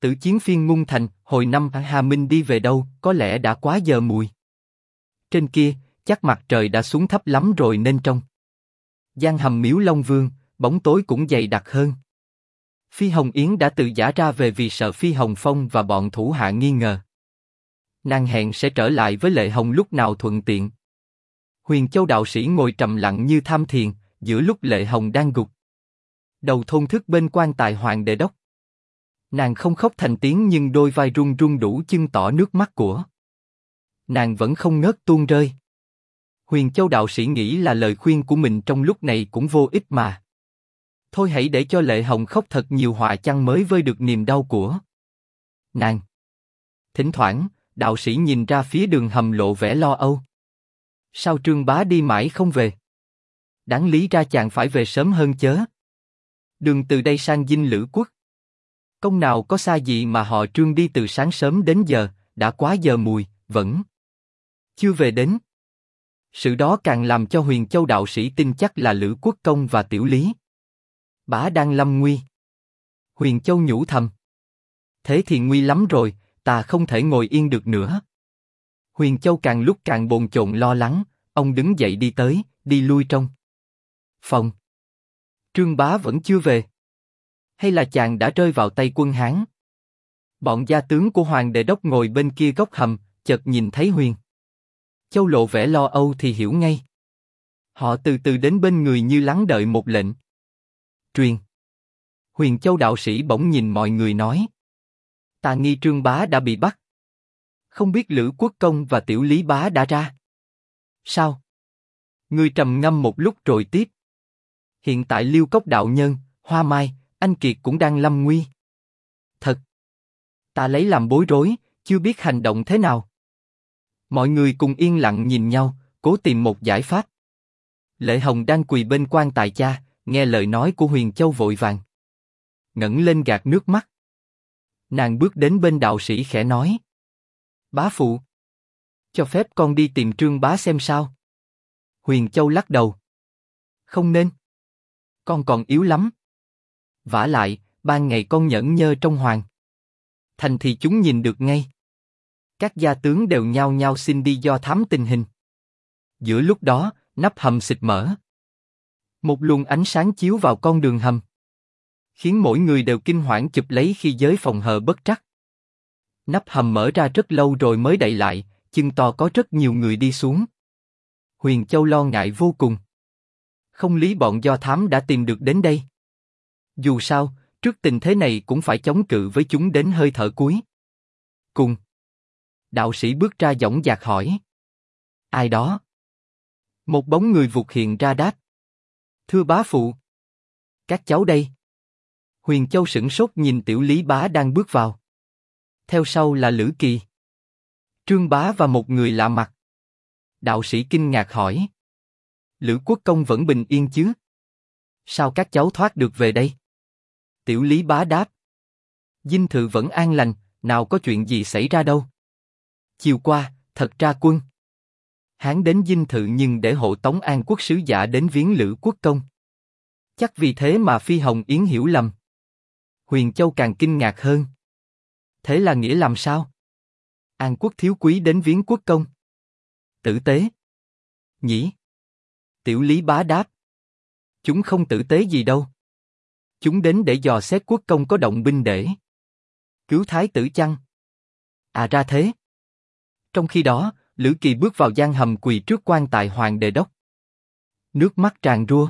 Tử chiến phiên Ngung Thành, hồi năm Hà Minh đi về đâu, có lẽ đã quá giờ mùi. Trên kia, chắc mặt trời đã xuống thấp lắm rồi nên trong gian hầm Miếu Long Vương, bóng tối cũng dày đặc hơn. Phi Hồng Yến đã tự giả ra về vì sợ Phi Hồng Phong và bọn thủ hạ nghi ngờ. Nàng hẹn sẽ trở lại với Lệ Hồng lúc nào thuận tiện. Huyền Châu đạo sĩ ngồi trầm lặng như tham thiền, giữa lúc Lệ Hồng đang gục đầu thôn thức bên quan tài Hoàng Đệ Đốc. Nàng không khóc thành tiếng nhưng đôi vai run run đủ chứng tỏ nước mắt của nàng vẫn không ngớt tuôn rơi. Huyền Châu đạo sĩ nghĩ là lời khuyên của mình trong lúc này cũng vô ích mà. Thôi hãy để cho Lệ Hồng khóc thật nhiều họa chăng mới vơi được niềm đau của nàng. Thỉnh thoảng, đạo sĩ nhìn ra phía đường hầm lộ vẻ lo âu. Sao Trương Bá đi mãi không về? Đáng lý ra chàng phải về sớm hơn chớ. Đường từ đây sang Dinh Lữ Quốc, công nào có xa gì mà họ Trương đi từ sáng sớm đến giờ, đã quá giờ mùi, vẫn chưa về đến. Sự đó càng làm cho Huyền Châu đạo sĩ tin chắc là Lữ Quốc công và Tiểu Lý Bá đang lâm nguy. Huyền Châu nhủ thầm. Thế thì nguy lắm rồi, ta không thể ngồi yên được nữa. Huyền Châu càng lúc càng bồn chồn lo lắng, ông đứng dậy đi tới, đi lui trong phòng. Trương Bá vẫn chưa về. Hay là chàng đã rơi vào tay quân Hán? Bọn gia tướng của Hoàng Đệ Đốc ngồi bên kia góc hầm, chợt nhìn thấy Huyền Châu lộ vẻ lo âu thì hiểu ngay. Họ từ từ đến bên người như lắng đợi một lệnh truyền. Huyền Châu đạo sĩ bỗng nhìn mọi người nói: Ta nghi Trương Bá đã bị bắt. Không biết Lữ Quốc công và Tiểu Lý Bá đã ra sao? Người trầm ngâm một lúc rồi tiếp: Hiện tại Liêu Cốc đạo nhân, Hoa Mai, Anh Kiệt cũng đang lâm nguy. Thật, ta lấy làm bối rối, chưa biết hành động thế nào. Mọi người cùng yên lặng nhìn nhau, cố tìm một giải pháp. Lệ Hồng đang quỳ bên quan tài cha, nghe lời nói của Huyền Châu vội vàng ngẩng lên gạt nước mắt. Nàng bước đến bên đạo sĩ khẽ nói: Bá phụ, cho phép con đi tìm Trương Bá xem sao. Huyền Châu lắc đầu: Không nên, con còn yếu lắm. Vả lại, ban ngày con nhẫn nhơ trong hoàng thành thì chúng nhìn được ngay. Các gia tướng đều nhao nhao xin đi do thám tình hình. Giữa lúc đó, nắp hầm xịt mở. Một luồng ánh sáng chiếu vào con đường hầm, khiến mỗi người đều kinh hoảng chụp lấy khi giới phòng hờ bất trắc. Nắp hầm mở ra rất lâu rồi mới đậy lại, chừng to có rất nhiều người đi xuống. Huyền Châu lo ngại vô cùng. Không lý bọn do thám đã tìm được đến đây. Dù sao, trước tình thế này cũng phải chống cự với chúng đến hơi thở cuối cùng. Đạo sĩ bước ra dõng dạc hỏi: Ai đó? Một bóng người vụt hiện ra đáp: Thưa bá phụ, các cháu đây. Huyền Châu sửng sốt nhìn Tiểu Lý Bá đang bước vào. Theo sau là Lữ Kỳ, Trương Bá và một người lạ mặt. Đạo sĩ kinh ngạc hỏi: Lữ Quốc công vẫn bình yên chứ? Sao các cháu thoát được về đây? Tiểu Lý Bá đáp: Dinh thự vẫn an lành, nào có chuyện gì xảy ra đâu. Chiều qua, thật ra quân Hán đến dinh thự nhưng để hộ tống An Quốc sứ giả đến viếng Lữ Quốc công. Chắc vì thế mà Phi Hồng Yến hiểu lầm. Huyền Châu càng kinh ngạc hơn. Thế là nghĩa làm sao? An Quốc thiếu quý đến viếng quốc công. Tử tế nhỉ? Tiểu Lý Bá đáp: Chúng không tử tế gì đâu. Chúng đến để dò xét quốc công có động binh để cứu thái tử chăng? À ra thế. Trong khi đó, Lữ Kỳ bước vào gian hầm quỳ trước quan tài Hoàng Đệ Đốc. Nước mắt tràn rua.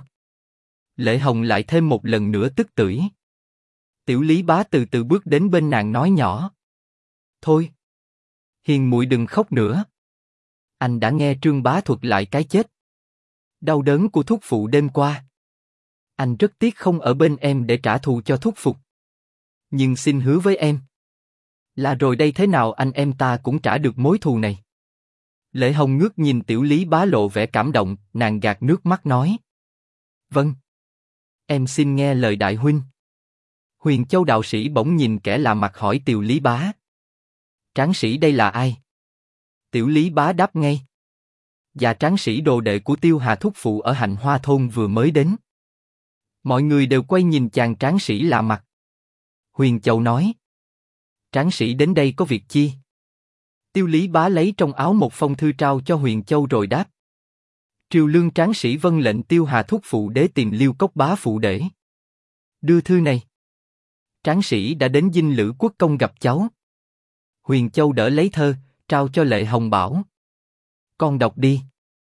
Lệ Hồng lại thêm một lần nữa tức tưởi. Tiểu Lý Bá từ từ bước đến bên nàng nói nhỏ: Thôi, hiền muội đừng khóc nữa. Anh đã nghe Trương Bá thuật lại cái chết đau đớn của thúc phụ đêm qua. Anh rất tiếc không ở bên em để trả thù cho thúc phục. Nhưng xin hứa với em là rồi đây thế nào anh em ta cũng trả được mối thù này. Lệ Hồng ngước nhìn Tiểu Lý Bá lộ vẻ cảm động, nàng gạt nước mắt nói: Vâng, em xin nghe lời đại huynh. Huyền Châu đạo sĩ bỗng nhìn kẻ lạ mặt hỏi Tiểu Lý Bá: Tráng sĩ đây là ai? Tiểu Lý Bá đáp ngay: Dạ tráng sĩ đồ đệ của Tiêu Hà thúc phụ ở Hạnh Hoa thôn vừa mới đến. Mọi người đều quay nhìn chàng tráng sĩ lạ mặt. Huyền Châu nói: tráng sĩ đến đây có việc chi? Tiêu Lý Bá lấy trong áo một phong thư trao cho Huyền Châu rồi đáp. Triều Lương tráng sĩ vâng lệnh Tiêu Hà thúc phụ đế tìm Liêu Cốc bá phụ để đưa thư này. Tráng sĩ đã đến dinh Lữ Quốc công gặp cháu. Huyền Châu đỡ lấy thơ, trao cho Lệ Hồng bảo. Con đọc đi.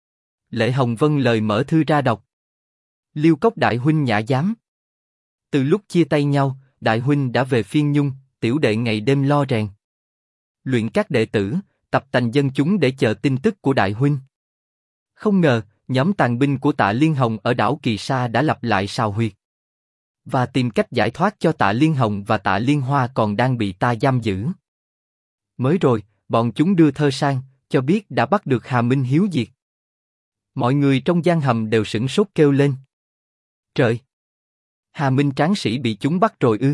Lệ Hồng vâng lời mở thư ra đọc. Liêu Cốc đại huynh nhã giám. Từ lúc chia tay nhau, đại huynh đã về Phiên Nhung, tiểu đệ ngày đêm lo rèn luyện các đệ tử, tập tành dân chúng để chờ tin tức của đại huynh. Không ngờ, nhóm tàn binh của Tạ Liên Hồng ở đảo Kỳ Sa đã lập lại sào huyệt và tìm cách giải thoát cho Tạ Liên Hồng và Tạ Liên Hoa còn đang bị ta giam giữ. Mới rồi, bọn chúng đưa thơ sang, cho biết đã bắt được Hà Minh Hiếu diệt. Mọi người trong gian hầm đều sửng sốt kêu lên. Trời! Hà Minh tráng sĩ bị chúng bắt rồi ư?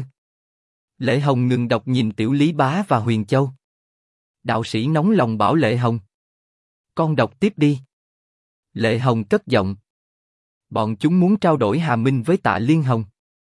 Lệ Hồng ngừng đọc nhìn Tiểu Lý Bá và Huyền Châu. Đạo sĩ nóng lòng bảo Lệ Hồng. Con đọc tiếp đi. Lệ Hồng cất giọng. Bọn chúng muốn trao đổi Hà Minh với Tạ Liên Hồng.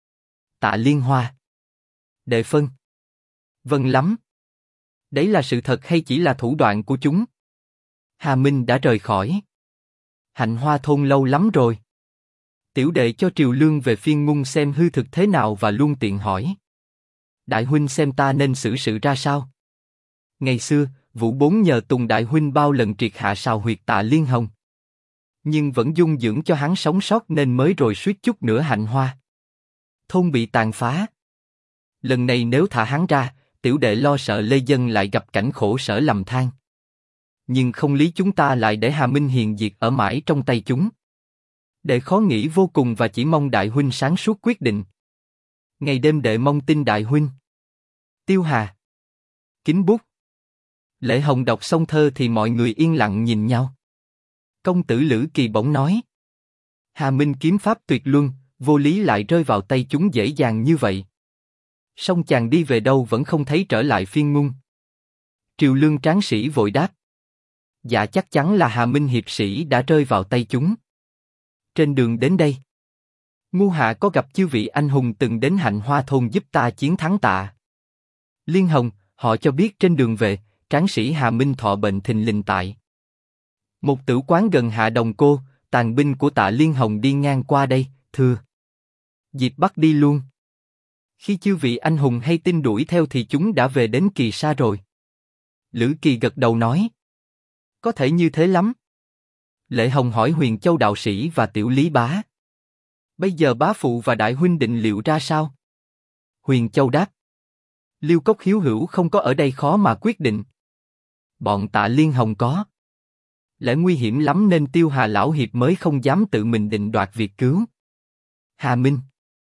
Tạ Liên Hoa. Đệ phân. Vâng lắm. Đấy là sự thật hay chỉ là thủ đoạn của chúng? Hà Minh đã rời khỏi Hạnh Hoa thôn lâu lắm rồi. Tiểu đệ cho Triều Lương về Phiên Ngung xem hư thực thế nào và luôn tiện hỏi. Đại huynh xem ta nên xử sự ra sao? Ngày xưa, Vũ Bốn nhờ Tùng đại huynh bao lần triệt hạ sào huyệt Tạ Liên Hồng, nhưng vẫn dung dưỡng cho hắn sống sót nên mới rồi suýt chút nữa Hạnh Hoa thôn bị tàn phá. Lần này nếu thả hắn ra, tiểu đệ lo sợ lê dân lại gặp cảnh khổ sở lầm than. Nhưng không lý chúng ta lại để Hà Minh hiền diệt ở mãi trong tay chúng. Đệ khó nghĩ vô cùng và chỉ mong đại huynh sáng suốt quyết định. Ngày đêm đệ mong tin đại huynh. Tiêu Hà. Kính bút. Lệ Hồng đọc xong thơ thì mọi người yên lặng nhìn nhau. Công tử Lữ Kỳ bỗng nói. Hà Minh kiếm pháp tuyệt luân, vô lý lại rơi vào tay chúng dễ dàng như vậy. Song chàng đi về đâu vẫn không thấy trở lại Phiên Ngung. Triều Lương tráng sĩ vội đáp. Dạ chắc chắn là Hà Minh hiệp sĩ đã rơi vào tay chúng. Trên đường đến đây, Ngu hạ có gặp chư vị anh hùng từng đến Hạnh Hoa thôn giúp ta chiến thắng Tạ Liên Hồng, họ cho biết trên đường về, tráng sĩ Hà Minh thọ bệnh thình lình tại một tử quán gần Hạ Đồng Cô, tàn binh của Tạ Liên Hồng đi ngang qua đây, thưa dịp bắt đi luôn. Khi chư vị anh hùng hay tin đuổi theo thì chúng đã về đến Kỳ Sa rồi. Lữ Kỳ gật đầu nói. Có thể như thế lắm. Lệ Hồng hỏi Huyền Châu đạo sĩ và Tiểu Lý Bá. Bây giờ bá phụ và đại huynh định liệu ra sao? Huyền Châu đáp. Liêu Cốc hiếu hữu không có ở đây khó mà quyết định. Bọn Tạ Liên Hồng có lẽ nguy hiểm lắm nên Tiêu Hà lão hiệp mới không dám tự mình định đoạt việc cứu Hà Minh.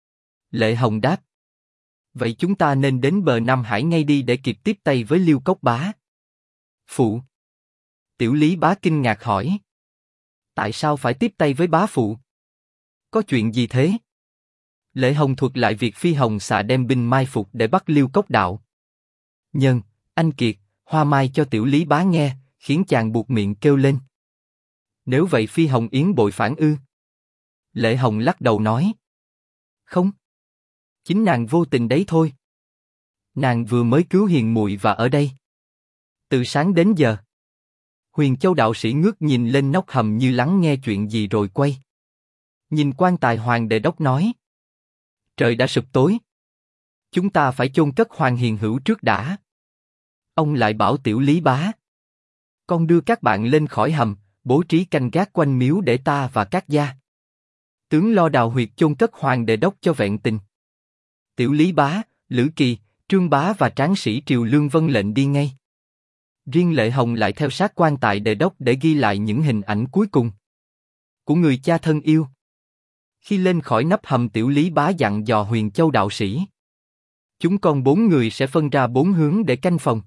Lệ Hồng đáp. Vậy chúng ta nên đến bờ Nam Hải ngay đi để kịp tiếp tay với Liêu Cốc bá phụ. Tiểu Lý Bá kinh ngạc hỏi. Tại sao phải tiếp tay với bá phụ? Có chuyện gì thế? Lệ Hồng thuật lại việc Phi Hồng xạ đem binh mai phục để bắt Liêu Cốc đạo nhân, anh Kiệt, Hoa Mai cho Tiểu Lý Bá nghe, khiến chàng buột miệng kêu lên. Nếu vậy Phi Hồng Yến bội phản ư? Lệ Hồng lắc đầu nói. Không. Chính nàng vô tình đấy thôi. Nàng vừa mới cứu hiền muội và ở đây từ sáng đến giờ. Huyền Châu đạo sĩ ngước nhìn lên nóc hầm như lắng nghe chuyện gì rồi quay nhìn quan tài Hoàng Đề Đốc nói. Trời đã sụp tối. Chúng ta phải chôn cất Hoàng hiền hữu trước đã. Ông lại bảo Tiểu Lý Bá. Con đưa các bạn lên khỏi hầm, bố trí canh gác quanh miếu để ta và các gia tướng lo đào huyệt chôn cất Hoàng Đề Đốc cho vẹn tình. Tiểu Lý Bá, Lữ Kỳ, Trương Bá và tráng sĩ Triều Lương vâng lệnh đi ngay. Riêng Lệ Hồng lại theo sát quan tài Đề Đốc để ghi lại những hình ảnh cuối cùng của người cha thân yêu. Khi lên khỏi nắp hầm, Tiểu Lý Bá dặn dò Huyền Châu đạo sĩ. Chúng con 4 người sẽ phân ra 4 hướng để canh phòng.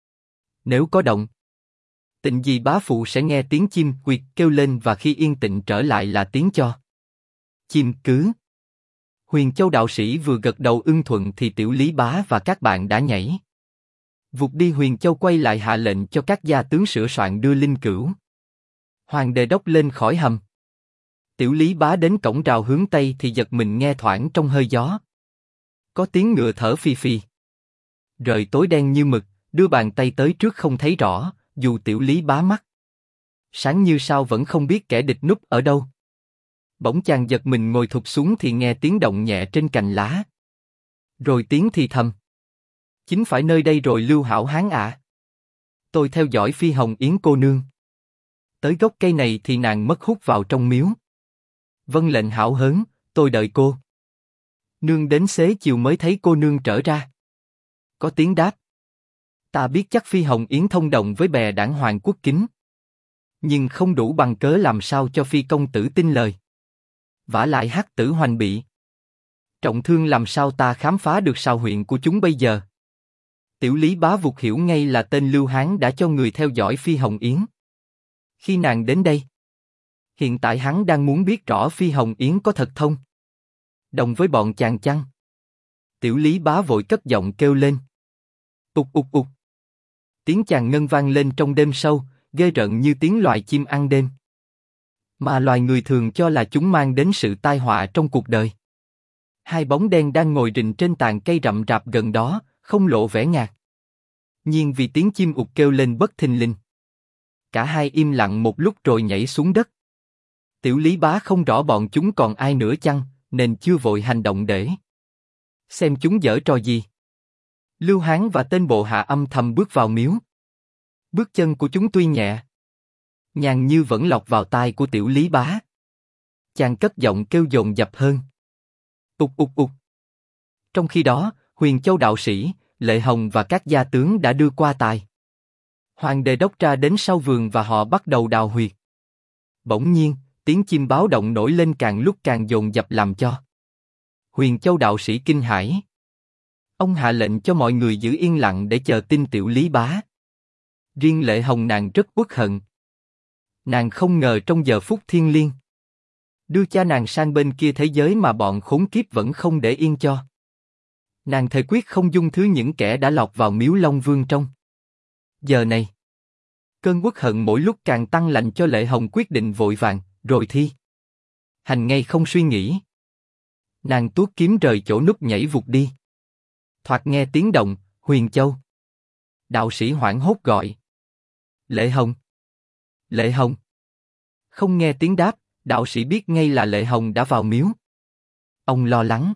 Nếu có động tĩnh gì bá phụ sẽ nghe tiếng chim quyệt kêu lên và khi yên tĩnh trở lại là tiếng cho chim cứ. Huyền Châu đạo sĩ vừa gật đầu ưng thuận thì Tiểu Lý Bá và các bạn đã nhảy vụt đi. Huyền Châu quay lại hạ lệnh cho các gia tướng sửa soạn đưa linh cữu Hoàng Đề Đốc lên khỏi hầm. Tiểu Lý Bá đến cổng rào hướng Tây thì giật mình nghe thoảng trong hơi gió có tiếng ngựa thở phì phì. Rời tối đen như mực, đưa bàn tay tới trước không thấy rõ, dù Tiểu Lý Bá mắt sáng như sao vẫn không biết kẻ địch núp ở đâu. Bỗng chàng giật mình ngồi thụp xuống thì nghe tiếng động nhẹ trên cành lá. Rồi tiếng thì thầm. Chính phải nơi đây rồi Lưu Hảo Hán ạ. Tôi theo dõi Phi Hồng Yến cô nương. Tới gốc cây này thì nàng mất hút vào trong miếu. Vâng lệnh hảo hớn, tôi đợi cô. Nương đến xế chiều mới thấy cô nương trở ra. Có tiếng đáp. Ta biết chắc Phi Hồng Yến thông đồng với bè đảng Hoàng Quốc Kính. Nhưng không đủ bằng cớ làm sao cho Phi công tử tin lời. Vả lại Hắc Tử Hoành bị trọng thương làm sao ta khám phá được sao huyện của chúng bây giờ. Tiểu Lý Bá vụt hiểu ngay là tên Lưu Hán đã cho người theo dõi Phi Hồng Yến. Khi nàng đến đây, hiện tại hắn đang muốn biết rõ Phi Hồng Yến có thật thông đồng với bọn chàng chăng? Tiểu Lý Bá vội cất giọng kêu lên. Ục ục ục. Tiếng chàng ngân vang lên trong đêm sâu, ghê rợn như tiếng loài chim ăn đêm. Mà loài người thường cho là chúng mang đến sự tai họa trong cuộc đời. Hai bóng đen đang ngồi rình trên tàn cây rậm rạp gần đó, không lộ vẻ ngạc nhiên vì tiếng chim ụt kêu lên bất thình lình. Cả hai im lặng một lúc rồi nhảy xuống đất. Tiểu Lý Bá không rõ bọn chúng còn ai nữa chăng, nên chưa vội hành động để xem chúng giở trò gì. Lưu Hán và tên bộ hạ âm thầm bước vào miếu. Bước chân của chúng tuy nhẹ, nhàng như vẫn lọt vào tai của Tiểu Lý Bá. Chàng cất giọng kêu dồn dập hơn. Ục ục ục. Trong khi đó, Huyền Châu đạo sĩ, Lệ Hồng và các gia tướng đã đưa qua tài. Hoàng Đề Đốc ra đến sau vườn và họ bắt đầu đào huyệt. Bỗng nhiên, tiếng chim báo động nổi lên càng lúc càng dồn dập làm cho Huyền Châu đạo sĩ kinh hãi. Ông hạ lệnh cho mọi người giữ yên lặng để chờ tin Tiểu Lý Bá. Riêng Lệ Hồng nàng rất uất hận. Nàng không ngờ trong giờ phút thiêng liêng đưa cha nàng sang bên kia thế giới mà bọn khốn kiếp vẫn không để yên cho. Nàng thề quyết không dung thứ những kẻ đã lọt vào miếu Long Vương trong. Giờ này, cơn uất hận mỗi lúc càng tăng lạnh cho Lệ Hồng quyết định vội vàng, rồi thi hành ngay không suy nghĩ. Nàng tuốt kiếm rời chỗ núp nhảy vụt đi. Thoạt nghe tiếng động, Huyền Châu đạo sĩ hoảng hốt gọi. Lệ Hồng! Lệ Hồng! Không nghe tiếng đáp, đạo sĩ biết ngay là Lệ Hồng đã vào miếu. Ông lo lắng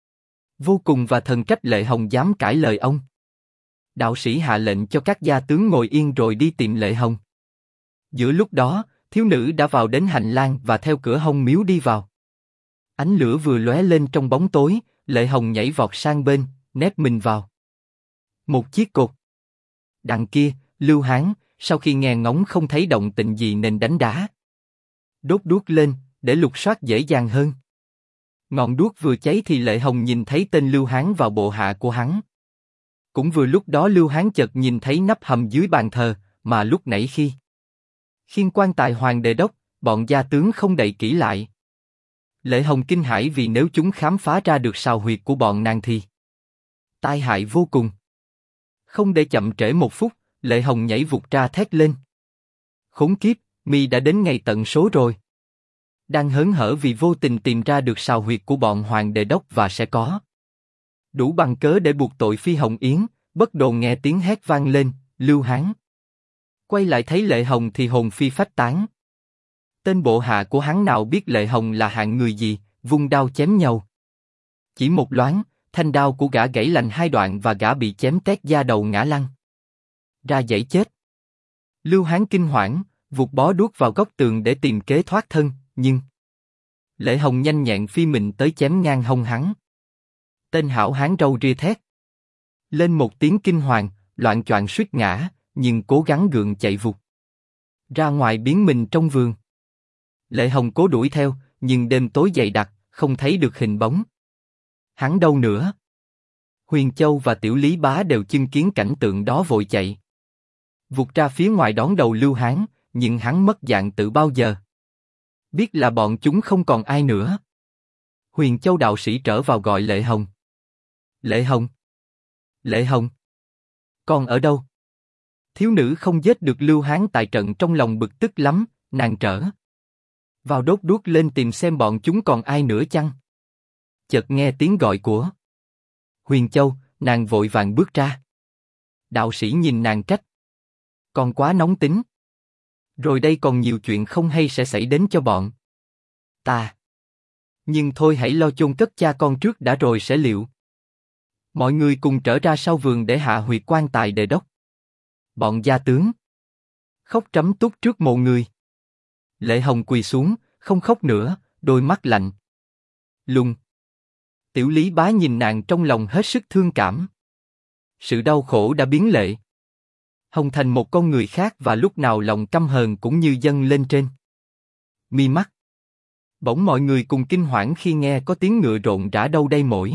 vô cùng và thần trách Lệ Hồng dám cãi lời ông. Đạo sĩ hạ lệnh cho các gia tướng ngồi yên rồi đi tìm Lệ Hồng. Giữa lúc đó, thiếu nữ đã vào đến hành lang và theo cửa hông miếu đi vào. Ánh lửa vừa lóe lên trong bóng tối, Lệ Hồng nhảy vọt sang bên, nép mình vào một chiếc cột. Đằng kia, Lưu Hán, sau khi nghe ngóng không thấy động tĩnh gì nên đánh đá. Đốt đuốc lên, để lục soát dễ dàng hơn. Ngọn đuốc vừa cháy thì Lệ Hồng nhìn thấy tên Lưu Hán vào bộ hạ của hắn. Cũng vừa lúc đó Lưu Hán chợt nhìn thấy nắp hầm dưới bàn thờ, mà lúc nãy khi khiêng quan tài Hoàng Đề Đốc, bọn gia tướng không đậy kỹ lại. Lệ Hồng kinh hãi vì nếu chúng khám phá ra được sào huyệt của bọn nàng thì tai hại vô cùng. Không để chậm trễ một phút, Lệ Hồng nhảy vụt ra thét lên. Khốn kiếp, mi đã đến ngày tận số rồi. Đang hớn hở vì vô tình tìm ra được sào huyệt của bọn Hoàng Đề Đốc và sẽ có đủ bằng cớ để buộc tội Phi Hồng Yến. Bất đồn nghe tiếng hét vang lên, Lưu Hán quay lại thấy Lệ Hồng thì hồn phi phách tán. Tên bộ hạ của hắn nào biết Lệ Hồng là hạng người gì, vung đao chém nhau. Chỉ một loáng, thanh đao của gã gãy lành hai đoạn và gã bị chém tét da đầu ngã lăn ra dãy chết. Lưu Hán kinh hoảng, vụt bó đuốc vào góc tường để tìm kế thoát thân, nhưng Lệ Hồng nhanh nhẹn phi mình tới chém ngang hông hắn. Tên hảo hán râu ria thét lên một tiếng kinh hoàng, loạng choạng suýt ngã, nhưng cố gắng gượng chạy vụt ra ngoài biến mình trong vườn. Lệ Hồng cố đuổi theo, nhưng đêm tối dày đặc, không thấy được hình bóng hắn đâu nữa. Huyền Châu và Tiểu Lý Bá đều chứng kiến cảnh tượng đó vội chạy vụt ra phía ngoài đón đầu Lưu Hán, nhưng hắn mất dạng từ bao giờ. Biết là bọn chúng không còn ai nữa. Huyền Châu đạo sĩ trở vào gọi Lệ Hồng. Lệ Hồng! Lệ Hồng! Con ở đâu? Thiếu nữ không giết được Lưu Hán tại trận trong lòng bực tức lắm, nàng trở vào đốt đuốc lên tìm xem bọn chúng còn ai nữa chăng. Chợt nghe tiếng gọi của Huyền Châu, nàng vội vàng bước ra. Đạo sĩ nhìn nàng trách. Con quá nóng tính. Rồi đây còn nhiều chuyện không hay sẽ xảy đến cho bọn ta. Nhưng thôi hãy lo chôn cất cha con trước đã rồi sẽ liệu. Mọi người cùng trở ra sau vườn để hạ huyệt quan tài Đề đốc. Bọn gia tướng khóc trắm túc trước mộ người. Lệ Hồng quỳ xuống, không khóc nữa, đôi mắt lạnh lùng. Tiểu Lý Bá nhìn nàng trong lòng hết sức thương cảm. Sự đau khổ đã biến Lệ Hồng thành một con người khác và lúc nào lòng căm hờn cũng như dâng lên trên mi mắt. Bỗng mọi người cùng kinh hoảng khi nghe có tiếng ngựa rộn rã đâu đây mỗi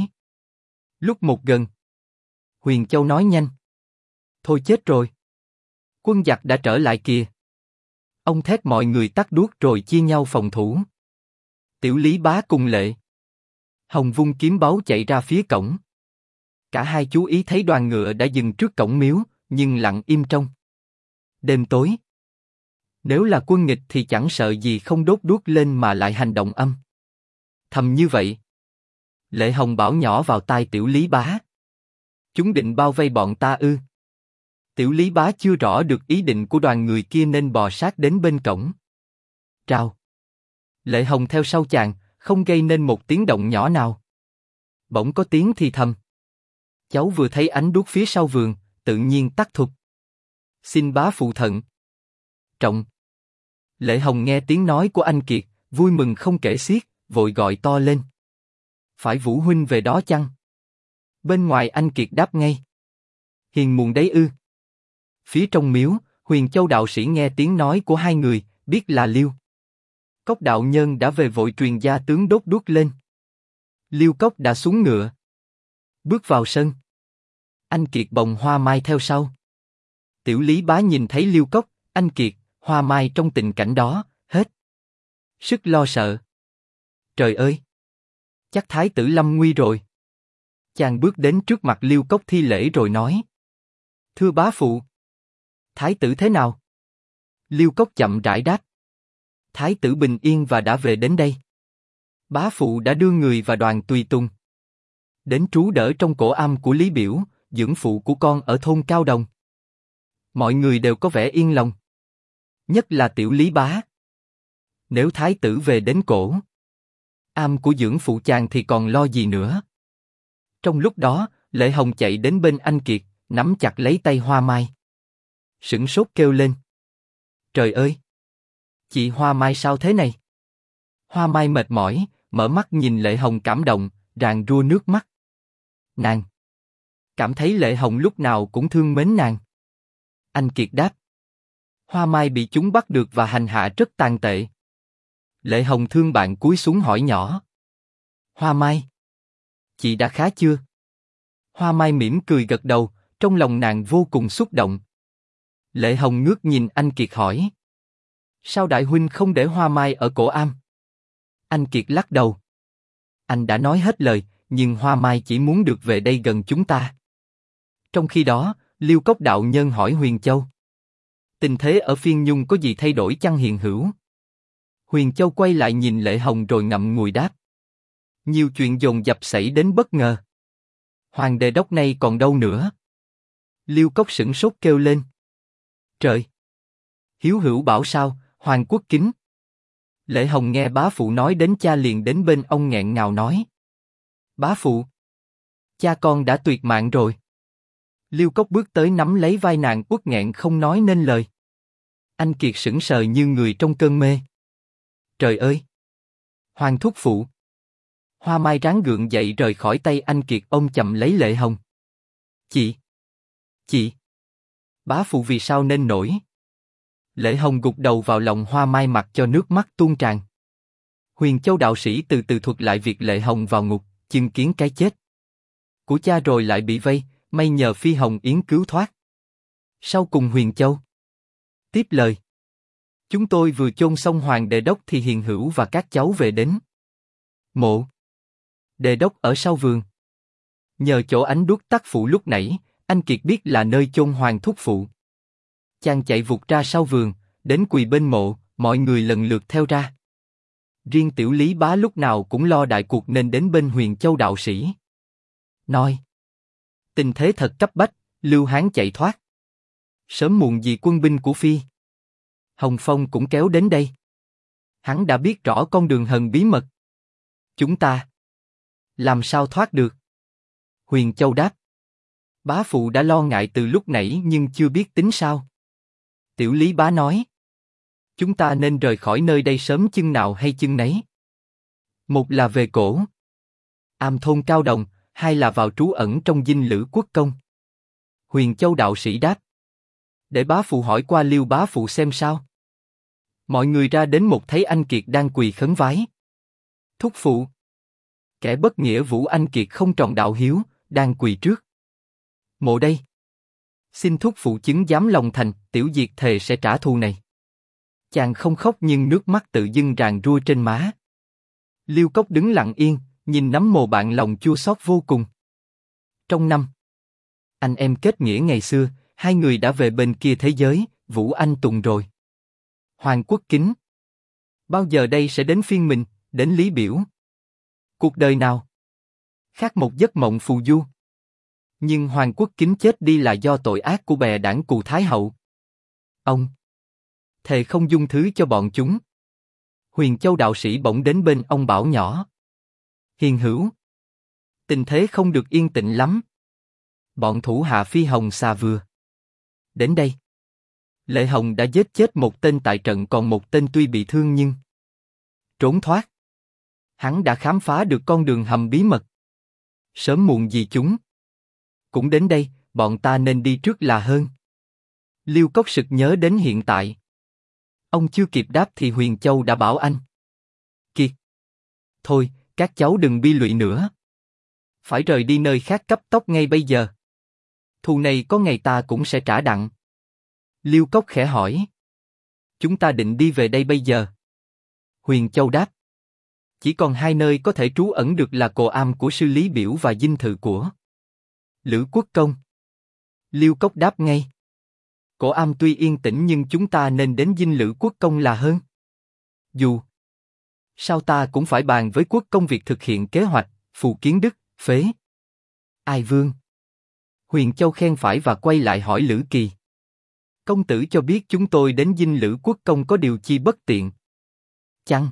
lúc một gần. Huyền Châu nói nhanh. Thôi chết rồi. Quân giặc đã trở lại kìa. Ông thét mọi người tắt đuốc rồi chia nhau phòng thủ. Tiểu Lý Bá cùng Lệ Hồng vung kiếm báu chạy ra phía cổng. Cả hai chú ý thấy đoàn ngựa đã dừng trước cổng miếu, nhưng lặng im trong đêm tối. Nếu là quân nghịch thì chẳng sợ gì không đốt đuốc lên mà lại hành động âm thầm như vậy. Lệ Hồng bảo nhỏ vào tai Tiểu Lý Bá. Chúng định bao vây bọn ta ư? Tiểu Lý Bá chưa rõ được ý định của đoàn người kia nên bò sát đến bên cổng. Trao. Lệ Hồng theo sau chàng, không gây nên một tiếng động nhỏ nào. Bỗng có tiếng thì thầm. Cháu vừa thấy ánh đuốc phía sau vườn, tự nhiên tắt thục. Xin bá phụ thận trọng. Lệ Hồng nghe tiếng nói của anh Kiệt, vui mừng không kể xiết, vội gọi to lên. Phải Vũ huynh về đó chăng? Bên ngoài anh Kiệt đáp ngay. Hiền muộn đấy ư? Phía trong miếu, Huyền Châu đạo sĩ nghe tiếng nói của hai người, biết là Liêu Cốc đạo nhân đã về vội truyền gia tướng đốt đuốc lên. Liêu Cốc đã xuống ngựa, bước vào sân. Anh Kiệt bồng Hoa Mai theo sau. Tiểu Lý Bá nhìn thấy Liêu Cốc, anh Kiệt, Hoa Mai trong tình cảnh đó, hết sức lo sợ. Trời ơi! Chắc Thái tử lâm nguy rồi. Chàng bước đến trước mặt Liêu Cốc thi lễ rồi nói. Thưa bá phụ. Thái tử thế nào? Liêu Cốc chậm rãi đáp. Thái tử bình yên và đã về đến đây. Bá phụ đã đưa người và đoàn tùy tùng đến trú đỡ trong cổ am của Lý Biểu, dưỡng phụ của con ở thôn Cao Đồng. Mọi người đều có vẻ yên lòng. Nhất là Tiểu Lý Bá. Nếu thái tử về đến cổ am của dưỡng phụ chàng thì còn lo gì nữa. Trong lúc đó, Lệ Hồng chạy đến bên anh Kiệt, nắm chặt lấy tay Hoa Mai. Sửng sốt kêu lên. Trời ơi! Chị Hoa Mai sao thế này? Hoa Mai mệt mỏi, mở mắt nhìn Lệ Hồng cảm động, ràn rua nước mắt. Nàng cảm thấy Lệ Hồng lúc nào cũng thương mến nàng. Anh Kiệt đáp. Hoa Mai bị chúng bắt được và hành hạ rất tàn tệ. Lệ Hồng thương bạn cúi xuống hỏi nhỏ. Hoa Mai, chị đã khá chưa? Hoa Mai mỉm cười gật đầu, trong lòng nàng vô cùng xúc động. Lệ Hồng ngước nhìn anh Kiệt hỏi. Sao đại huynh không để Hoa Mai ở cổ am? Anh Kiệt lắc đầu. Anh đã nói hết lời, nhưng Hoa Mai chỉ muốn được về đây gần chúng ta. Trong khi đó, Liêu Cốc đạo nhân hỏi Huyền Châu. Tình thế ở Phiên Nhung có gì thay đổi chăng hiền hữu? Huyền Châu quay lại nhìn Lệ Hồng rồi ngậm ngùi đáp. Nhiều chuyện dồn dập xảy đến bất ngờ. Hoàng Đề Đốc này còn đâu nữa? Liêu Cốc sửng sốt kêu lên. Trời! Hiếu hữu bảo sao, Hoàng Quốc Kính. Lệ Hồng nghe bá phụ nói đến cha liền đến bên ông nghẹn ngào nói. Bá phụ! Cha con đã tuyệt mạng rồi. Liêu Cốc bước tới nắm lấy vai nàng uất nghẹn không nói nên lời. Anh Kiệt sững sờ như người trong cơn mê. Trời ơi! Hoàng thúc phụ! Hoa Mai ráng gượng dậy rời khỏi tay anh Kiệt ôm chầm lấy Lệ Hồng. Chị! Bá phụ vì sao nên nổi? Lệ Hồng gục đầu vào lòng Hoa Mai mặc cho nước mắt tuôn tràn. Huyền Châu đạo sĩ từ từ thuật lại việc Lệ Hồng vào ngục, chứng kiến cái chết của cha rồi lại bị vây, may nhờ Phi Hồng Yến cứu thoát. Sau cùng Huyền Châu tiếp lời. Chúng tôi vừa chôn xong Hoàng Đề Đốc thì Hiền Hữu và các cháu về đến mộ Đề Đốc ở sau vườn. Nhờ chỗ ánh đuốc tắt phụ lúc nãy, anh Kiệt biết là nơi chôn Hoàng thúc phụ. Chàng chạy vụt ra sau vườn, đến quỳ bên mộ, mọi người lần lượt theo ra. Riêng Tiểu Lý Bá lúc nào cũng lo đại cuộc nên đến bên Huyền Châu đạo sĩ. Nói. Tình thế thật cấp bách, Lưu Hán chạy thoát. Sớm muộn gì quân binh của Phi Hồng Phong cũng kéo đến đây. Hắn đã biết rõ con đường hần bí mật. Chúng ta làm sao thoát được? Huyền Châu đáp. Bá phụ đã lo ngại từ lúc nãy nhưng chưa biết tính sao. Tiểu Lý Bá nói. Chúng ta nên rời khỏi nơi đây sớm chừng nào hay chừng nấy. Một là về cổ Am thôn Cao Đồng, hai là vào trú ẩn trong dinh Lữ Quốc Công. Huyền Châu đạo sĩ đáp. Để bá phụ hỏi qua Liêu bá phụ xem sao. Mọi người ra đến một thấy anh Kiệt đang quỳ khấn vái. Thúc phụ. Kẻ bất nghĩa Vũ Anh Kiệt không tròn đạo hiếu, đang quỳ trước mộ đây. Xin thúc phụ chứng giám lòng thành, tiểu diệt thề sẽ trả thù này. Chàng không khóc nhưng nước mắt tự dưng ràn rua trên má. Liêu Cốc đứng lặng yên, nhìn nắm mồ bạn lòng chua xót vô cùng. Trong năm anh em kết nghĩa ngày xưa, hai người đã về bên kia thế giới, Vũ Anh Tùng rồi. Hoàng Quốc Kính. Bao giờ đây sẽ đến phiên mình, đến Lý Biểu? Cuộc đời nào khác một giấc mộng phù du. Nhưng Hoàng Quốc Kính chết đi là do tội ác của bè đảng Cù Thái Hậu. Ông thề không dung thứ cho bọn chúng. Huyền Châu đạo sĩ bỗng đến bên ông bảo nhỏ. Hiền hữu, tình thế không được yên tĩnh lắm. Bọn thủ hạ Phi Hồng Xà vừa đến đây. Lệ Hồng đã giết chết một tên tại trận, còn một tên tuy bị thương nhưng trốn thoát. Hắn đã khám phá được con đường hầm bí mật. Sớm muộn gì chúng cũng đến đây, bọn ta nên đi trước là hơn. Liêu Cốc sực nhớ đến hiện tại. Ông chưa kịp đáp thì Huyền Châu đã bảo anh. Kiệt. Thôi, các cháu đừng bi lụy nữa. Phải rời đi nơi khác cấp tốc ngay bây giờ. Thù này có ngày ta cũng sẽ trả đặng. Liêu Cốc khẽ hỏi. Chúng ta định đi về đây bây giờ? Huyền Châu đáp. Chỉ còn hai nơi có thể trú ẩn được là cồ am của sư Lý Biểu và dinh thự của Lữ Quốc Công. Liêu Cốc đáp ngay. Cổ am tuy yên tĩnh nhưng chúng ta nên đến dinh Lữ Quốc Công là hơn. Dù sao ta cũng phải bàn với Quốc Công việc thực hiện kế hoạch. Phù Kiến Đức, phế Ai Vương. Huyền Châu khen phải và quay lại hỏi Lữ Kỳ. Công tử cho biết chúng tôi đến dinh Lữ Quốc Công có điều chi bất tiện chăng?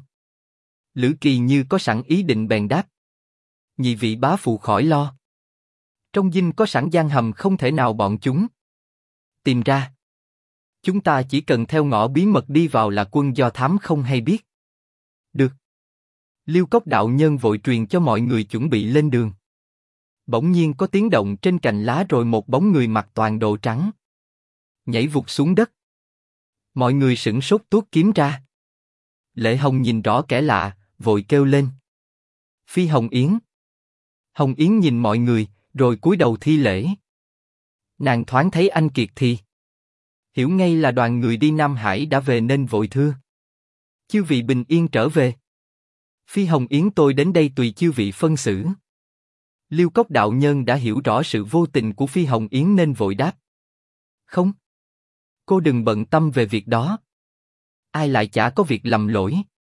Lữ Kỳ như có sẵn ý định bèn đáp. Nhị vị bá phụ khỏi lo. Trong dinh có sẵn gian hầm, không thể nào bọn chúng tìm ra. Chúng ta chỉ cần theo ngõ bí mật đi vào là quân do thám không hay biết. Được. Liêu Cốc đạo nhân vội truyền cho mọi người chuẩn bị lên đường. Bỗng nhiên có tiếng động trên cành lá rồi một bóng người mặc toàn đồ trắng nhảy vụt xuống đất. Mọi người sửng sốt tuốt kiếm ra. Lệ Hồng nhìn rõ kẻ lạ, vội kêu lên. Phi Hồng Yến. Hồng Yến nhìn mọi người, rồi cúi đầu thi lễ. Nàng thoáng thấy anh Kiệt thì hiểu ngay là đoàn người đi Nam Hải đã về nên vội thưa. Chư vị bình yên trở về. Phi Hồng Yến tôi đến đây tùy chư vị phân xử. Liêu Cốc đạo nhân đã hiểu rõ sự vô tình của Phi Hồng Yến nên vội đáp. Không. Cô đừng bận tâm về việc đó. Ai lại chả có việc lầm lỗi.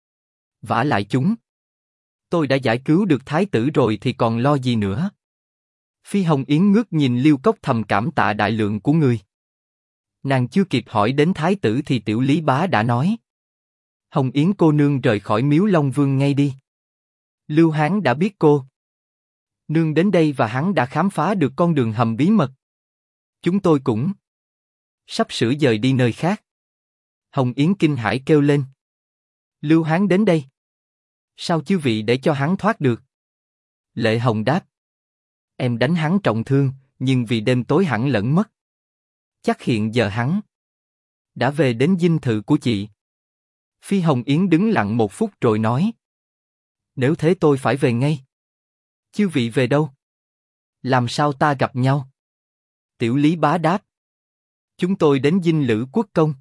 Vả lại chúng tôi đã giải cứu được thái tử rồi thì còn lo gì nữa. Phi Hồng Yến ngước nhìn Liêu Cốc thầm cảm tạ đại lượng của người. Nàng chưa kịp hỏi đến thái tử thì Tiểu Lý Bá đã nói. Hồng Yến cô nương rời khỏi Miếu Long Vương ngay đi. Lưu Hán đã biết cô nương đến đây và hắn đã khám phá được con đường hầm bí mật. Chúng tôi cũng sắp sửa dời đi nơi khác. Hồng Yến kinh hãi kêu lên. Lưu Hán đến đây? Sao chư vị để cho hắn thoát được? Lệ Hồng đáp. Em đánh hắn trọng thương, nhưng vì đêm tối hẳn lẫn mất. Chắc hiện giờ hắn đã về đến dinh thự của chị. Phi Hồng Yến đứng lặng một phút rồi nói. Nếu thế tôi phải về ngay. Chư vị về đâu? Làm sao ta gặp nhau? Tiểu Lý Bá đáp. Chúng tôi đến dinh Lữ Quốc Công.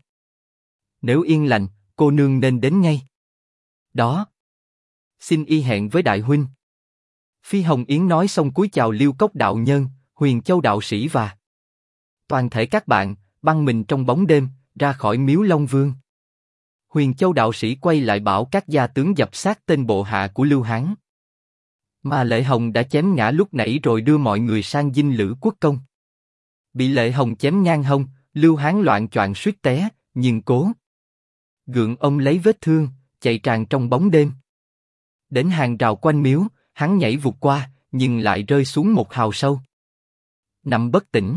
Nếu yên lành, cô nương nên đến ngay. Đó. Xin y hẹn với đại huynh. Phi Hồng Yến nói xong cúi chào Liêu Cốc đạo nhân, Huyền Châu đạo sĩ và toàn thể các bạn, băng mình trong bóng đêm, ra khỏi Miếu Long Vương. Huyền Châu đạo sĩ quay lại bảo các gia tướng dập sát tên bộ hạ của Lưu Hán. Mà Lệ Hồng đã chém ngã lúc nãy rồi đưa mọi người sang dinh Lữ Quốc Công. Bị Lệ Hồng chém ngang hông, Lưu Hán loạng choạng suýt té, nhưng cố gượng ông lấy vết thương, chạy tràn trong bóng đêm. Đến hàng rào quanh miếu, hắn nhảy vụt qua, nhưng lại rơi xuống một hào sâu. Nằm bất tỉnh.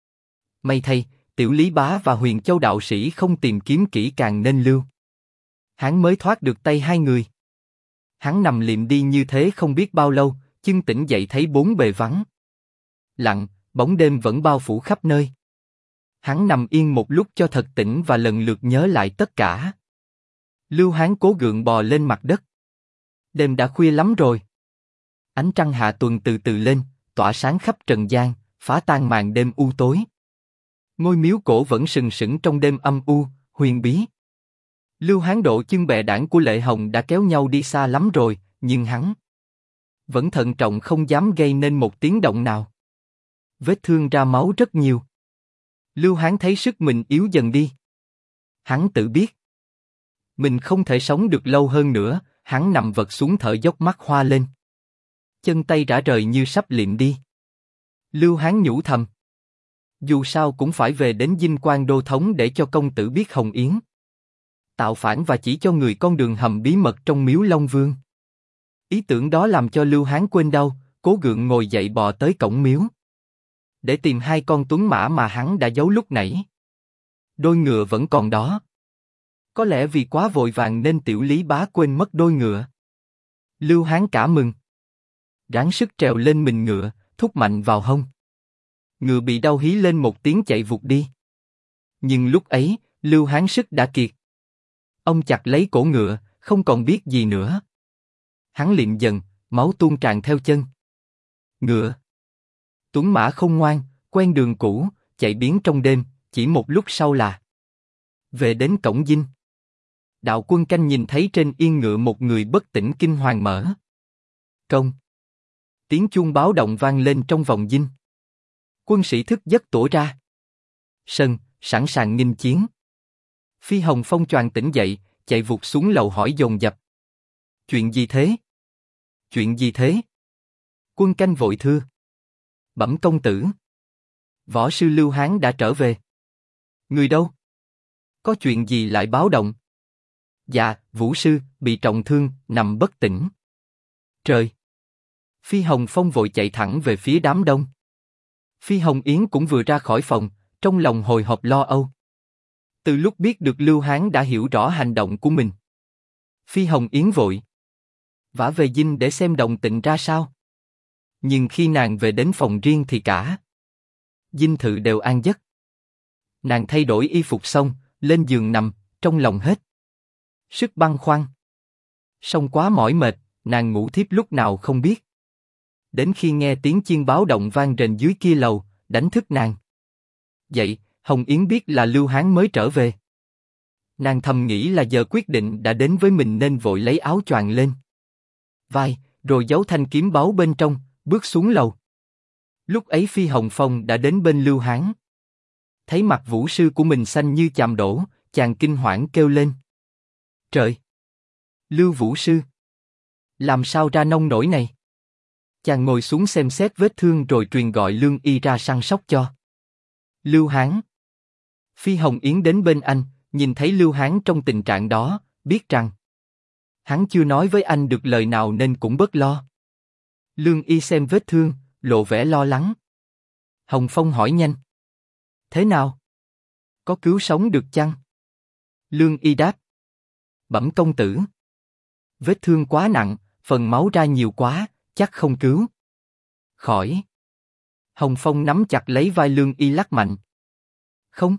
May thay, Tiểu Lý Bá và Huyền Châu đạo sĩ không tìm kiếm kỹ càng nên Lưu Hán mới thoát được tay hai người. Hắn nằm liệm đi như thế không biết bao lâu, chưng tỉnh dậy thấy bốn bề vắng lặng, bóng đêm vẫn bao phủ khắp nơi. Hắn nằm yên một lúc cho thật tỉnh và lần lượt nhớ lại tất cả. Lưu Hán cố gượng bò lên mặt đất. Đêm đã khuya lắm rồi. Ánh trăng hạ tuần từ từ lên, tỏa sáng khắp trần gian, phá tan màn đêm u tối. Ngôi miếu cổ vẫn sừng sững trong đêm âm u, huyền bí. Lưu Hán độ chân bè đảng của Lệ Hồng đã kéo nhau đi xa lắm rồi, nhưng hắn vẫn thận trọng không dám gây nên một tiếng động nào. Vết thương ra máu rất nhiều. Lưu Hán thấy sức mình yếu dần đi. Hắn tự biết mình không thể sống được lâu hơn nữa, hắn nằm vật xuống thở dốc mắt hoa lên. Chân tay rã rời như sắp liệm đi. Lưu Hán nhủ thầm. Dù sao cũng phải về đến Dinh Quan Đô Thống để cho công tử biết Hồng Yến tạo phản và chỉ cho người con đường hầm bí mật trong miếu Long Vương. Ý tưởng đó làm cho Lưu Hán quên đau, cố gượng ngồi dậy bò tới cổng miếu. Để tìm hai con tuấn mã mà hắn đã giấu lúc nãy. Đôi ngựa vẫn còn đó. Có lẽ vì quá vội vàng nên Tiểu Lý Bá quên mất đôi ngựa. Lưu Hán cả mừng. Ráng sức trèo lên mình ngựa, thúc mạnh vào hông. Ngựa bị đau hí lên một tiếng chạy vụt đi. Nhưng lúc ấy, Lưu Hán sức đã kiệt. Ông chặt lấy cổ ngựa, không còn biết gì nữa. Hắn liệm dần, máu tuôn tràn theo chân. Ngựa tuấn mã không ngoan, quen đường cũ, chạy biến trong đêm, chỉ một lúc sau là về đến cổng dinh. Đạo Quân canh nhìn thấy trên yên ngựa một người bất tỉnh kinh hoàng mở công. Tiếng chuông báo động vang lên trong vòng dinh. Quân sĩ thức giấc tủa ra sân, sẵn sàng nghênh chiến. Phi Hồng Phong choàng tỉnh dậy, chạy vụt xuống lầu hỏi dồn dập. Chuyện gì thế? Chuyện gì thế? Quân canh vội thưa. Bẩm công tử. Võ sư Lưu Hán đã trở về. Người đâu? Có chuyện gì lại báo động? Dạ, Vũ sư, bị trọng thương, nằm bất tỉnh. Trời! Phi Hồng Phong vội chạy thẳng về phía đám đông. Phi Hồng Yến cũng vừa ra khỏi phòng, trong lòng hồi hộp lo âu. Từ lúc biết được Lưu Hán đã hiểu rõ hành động của mình, Phi Hồng Yến vội vã về dinh để xem động tĩnh ra sao. Nhưng khi nàng về đến phòng riêng thì cả dinh thự đều an giấc. Nàng thay đổi y phục xong, lên giường nằm, trong lòng hết sức băn khoăn. Song quá mỏi mệt, nàng ngủ thiếp lúc nào không biết. Đến khi nghe tiếng chiên báo động vang rền dưới kia lầu, đánh thức nàng dậy. Hồng Yến biết là Lưu Hán mới trở về. Nàng thầm nghĩ là giờ quyết định đã đến với mình nên vội lấy áo choàng lên vai, rồi giấu thanh kiếm báu bên trong, bước xuống lầu. Lúc ấy Phi Hồng Phong đã đến bên Lưu Hán. Thấy mặt vũ sư của mình xanh như chàm đổ, chàng kinh hoảng kêu lên. Trời! Lưu vũ sư! Làm sao ra nông nổi này? Chàng ngồi xuống xem xét vết thương rồi truyền gọi lương y ra săn sóc cho Lưu Hán. Phi Hồng Yến đến bên anh, nhìn thấy Lưu Hán trong tình trạng đó, biết rằng hắn chưa nói với anh được lời nào nên cũng bớt lo. Lương y xem vết thương, lộ vẻ lo lắng. Hồng Phong hỏi nhanh. Thế nào? Có cứu sống được chăng? Lương y đáp. Bẩm công tử. Vết thương quá nặng, phần máu ra nhiều quá, chắc không cứu khỏi. Hồng Phong nắm chặt lấy vai Lương y lắc mạnh. Không.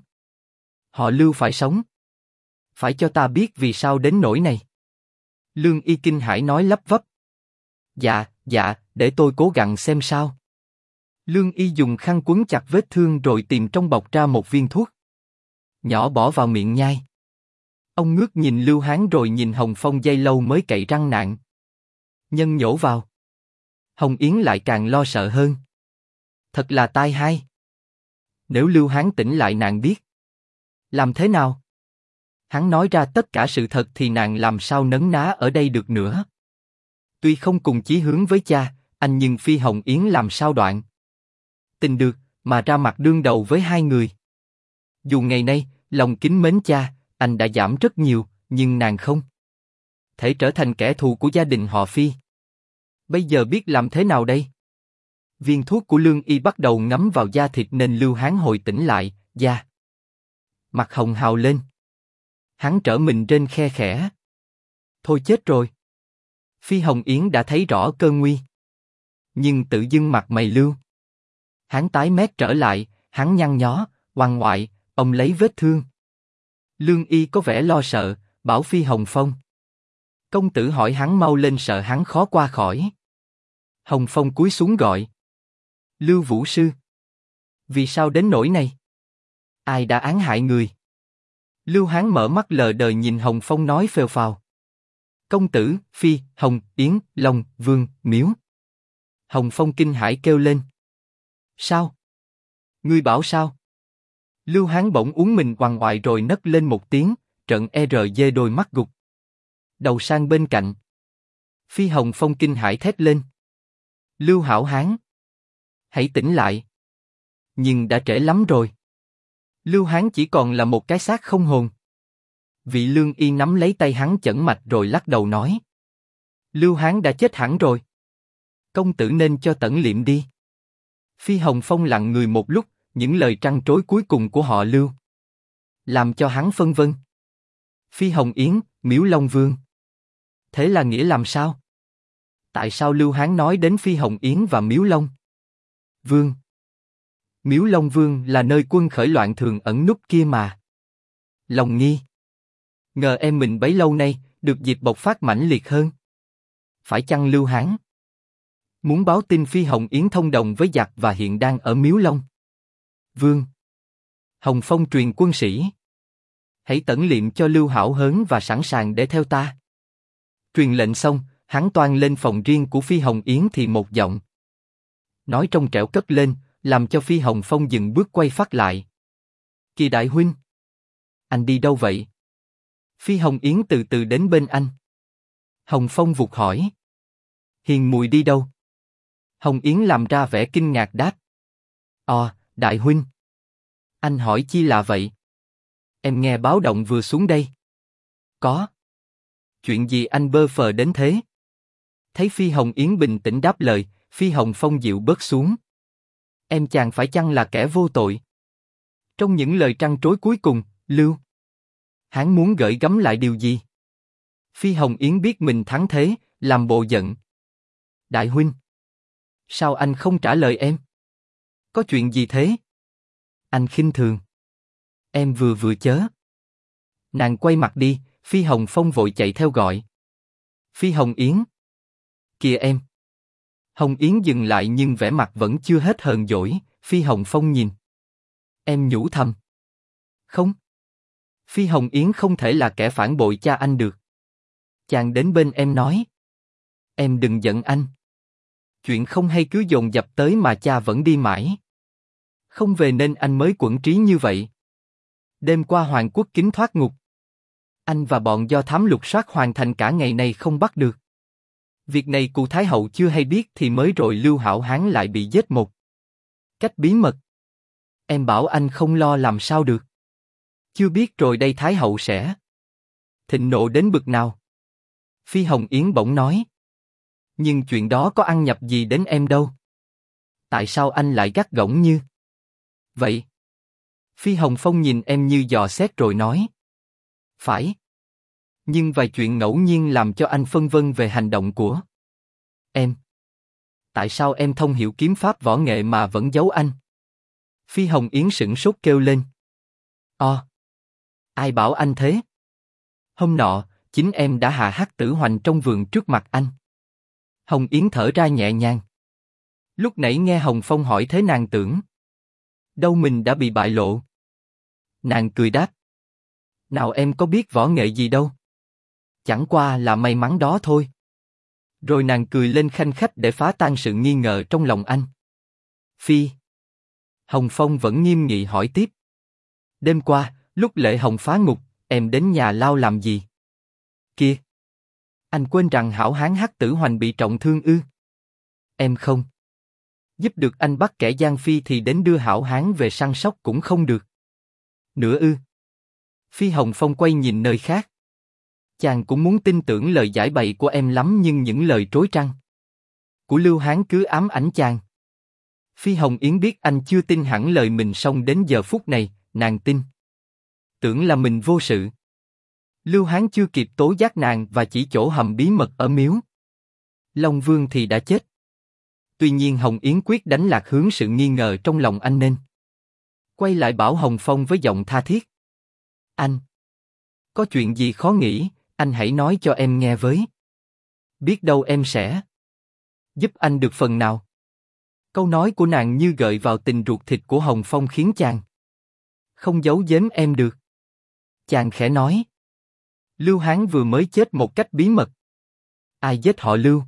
Họ Lưu phải sống. Phải cho ta biết vì sao đến nỗi này. Lương y kinh hãi nói lắp vấp. Dạ, để tôi cố gắng xem sao. Lương y dùng khăn quấn chặt vết thương rồi tìm trong bọc ra một viên thuốc nhỏ bỏ vào miệng nhai. Ông ngước nhìn Lưu Hán rồi nhìn Hồng Phong giây lâu mới cậy răng nạn nhân nhổ vào. Hồng Yến lại càng lo sợ hơn. Thật là tai hai. Nếu Lưu Hán tỉnh lại nàng biết làm thế nào? Hắn nói ra tất cả sự thật thì nàng làm sao nấn ná ở đây được nữa. Tuy không cùng chí hướng với cha, anh nhưng Phi Hồng Yến làm sao đoạn tình được, mà ra mặt đương đầu với hai người. Dù ngày nay, lòng kính mến cha, anh đã giảm rất nhiều, nhưng nàng không thể trở thành kẻ thù của gia đình họ Phi. Bây giờ biết làm thế nào đây? Viên thuốc của Lương Y bắt đầu ngấm vào da thịt nên Lưu Hán hồi tỉnh lại, da mặt hồng hào lên. Hắn trở mình trên khe khẽ. Thôi chết rồi. Phi Hồng Yến đã thấy rõ cơn nguy. Nhưng tự dưng mặt mày Lưu Hán tái mét trở lại, hắn nhăn nhó, oằn ngoại, ông lấy vết thương. Lương Y có vẻ lo sợ, bảo Phi Hồng Phong. Công tử hỏi hắn mau lên sợ hắn khó qua khỏi. Hồng Phong cúi xuống gọi. Lưu Vũ Sư. Vì sao đến nỗi này? Ai đã án hại người? Lưu Hán mở mắt lờ đờ nhìn Hồng Phong nói phèo phào. Công tử, Phi, Hồng, Yến, Long, Vương, Miếu. Hồng Phong kinh hãi kêu lên. Sao? Ngươi bảo sao? Lưu Hán bỗng uống mình oằn oại rồi nấc lên một tiếng, trợn dê đôi mắt gục. Đầu sang bên cạnh. Phi Hồng Phong kinh hãi thét lên. Lưu Hảo Hán, hãy tỉnh lại. Nhưng đã trễ lắm rồi. Lưu Hán chỉ còn là một cái xác không hồn. Vị Lương Y nắm lấy tay hắn chẩn mạch rồi lắc đầu nói. Lưu Hán đã chết hẳn rồi. Công tử nên cho tẩn liệm đi. Phi Hồng Phong lặng người một lúc, những lời trăn trối cuối cùng của họ Lưu làm cho hắn phân vân. Phi Hồng Yến, Miếu Long Vương. Thế là nghĩa làm sao? Tại sao Lưu Hán nói đến Phi Hồng Yến và Miếu Long Vương? Miếu Long Vương là nơi quân khởi loạn thường ẩn núp kia mà. Lòng nghi ngờ em mình bấy lâu nay được dịp bộc phát mãnh liệt hơn. Phải chăng Lưu Hán muốn báo tin Phi Hồng Yến thông đồng với giặc và hiện đang ở Miếu Long Vương? Hồng Phong truyền quân sĩ. Hãy tẩn liệm cho Lưu Hảo Hớn và sẵn sàng để theo ta. Truyền lệnh xong, hắn toan lên phòng riêng của Phi Hồng Yến thì một giọng nói trong trẻo cất lên, làm cho Phi Hồng Phong dừng bước quay phát lại. Kỳ đại huynh, anh đi đâu vậy? Phi Hồng Yến từ từ đến bên anh. Hồng Phong vụt hỏi. Hiền Mùi đi đâu? Hồng Yến làm ra vẻ kinh ngạc đáp. Đại huynh. Anh hỏi chi là vậy? Em nghe báo động vừa xuống đây. Có. Chuyện gì anh bơ phờ đến thế? Thấy Phi Hồng Yến bình tĩnh đáp lời, Phi Hồng Phong dịu bớt xuống. Em chàng phải chăng là kẻ vô tội? Trong những lời trăn trối cuối cùng, Lưu Hán muốn gửi gắm lại điều gì? Phi Hồng Yến biết mình thắng thế, làm bộ giận. Đại huynh, sao anh không trả lời em? Có chuyện gì thế? Anh khinh thường. Em vừa chớ. Nàng quay mặt đi, Phi Hồng Phong vội chạy theo gọi. Phi Hồng Yến. Kìa em. Hồng Yến dừng lại nhưng vẻ mặt vẫn chưa hết hờn dỗi. Phi Hồng Phong nhìn. Em nhủ thầm. Không. Phi Hồng Yến không thể là kẻ phản bội cha anh được. Chàng đến bên em nói. Em đừng giận anh. Chuyện không hay cứ dồn dập tới mà cha vẫn đi mãi. Không về nên anh mới quẫn trí như vậy. Đêm qua Hoàng Quốc Kính thoát ngục. Anh và bọn do thám lục soát hoàn thành cả ngày này không bắt được. Việc này cụ Thái Hậu chưa hay biết thì mới rồi Lưu Hảo Hán lại bị giết một cách bí mật. Em bảo anh không lo làm sao được. Chưa biết rồi đây Thái Hậu sẽ thịnh nộ đến bực nào. Phi Hồng Yến bỗng nói. Nhưng chuyện đó có ăn nhập gì đến em đâu. Tại sao anh lại gắt gỏng như vậy? Phi Hồng Phong nhìn em như dò xét rồi nói. Phải. Nhưng vài chuyện ngẫu nhiên làm cho anh phân vân về hành động của em. Tại sao em thông hiểu kiếm pháp võ nghệ mà vẫn giấu anh? Phi Hồng Yến sửng sốt kêu lên. Ai bảo anh thế? Hôm nọ, chính em đã hạ hắc tử hoành trong vườn trước mặt anh. Hồng Yến thở ra nhẹ nhàng. Lúc nãy nghe Hồng Phong hỏi thế nàng tưởng. Đâu mình đã bị bại lộ. Nàng cười đáp. Nào em có biết võ nghệ gì đâu. Chẳng qua là may mắn đó thôi. Rồi nàng cười lên khanh khách để phá tan sự nghi ngờ trong lòng anh. Phi. Hồng Phong vẫn nghiêm nghị hỏi tiếp. Đêm qua, lúc Lệ Hồng phá ngục, em đến nhà Lao làm gì? Kia. Anh quên rằng Hảo Hán hắc tử hoành bị trọng thương ư? Em không Giúp được anh bắt kẻ gian phi thì đến đưa hảo hán về săn sóc cũng không được. Nữa ư? Phi Hồng Phong quay nhìn nơi khác. Chàng cũng muốn tin tưởng lời giải bày của em lắm nhưng những lời trối trăng của Lưu Hán cứ ám ảnh chàng. Phi Hồng Yến biết anh chưa tin hẳn lời mình song đến giờ phút này, nàng tin. Tưởng là mình vô sự. Lưu Hán chưa kịp tố giác nàng và chỉ chỗ hầm bí mật ở miếu Long Vương thì đã chết. Tuy nhiên Hồng Yến quyết đánh lạc hướng sự nghi ngờ trong lòng anh nên quay lại bảo Hồng Phong với giọng tha thiết. Anh, có chuyện gì khó nghĩ, anh hãy nói cho em nghe với. Biết đâu em sẽ giúp anh được phần nào. Câu nói của nàng như gợi vào tình ruột thịt của Hồng Phong khiến chàng không giấu giếm em được. Chàng khẽ nói. Lưu Hán vừa mới chết một cách bí mật. Ai giết họ Lưu?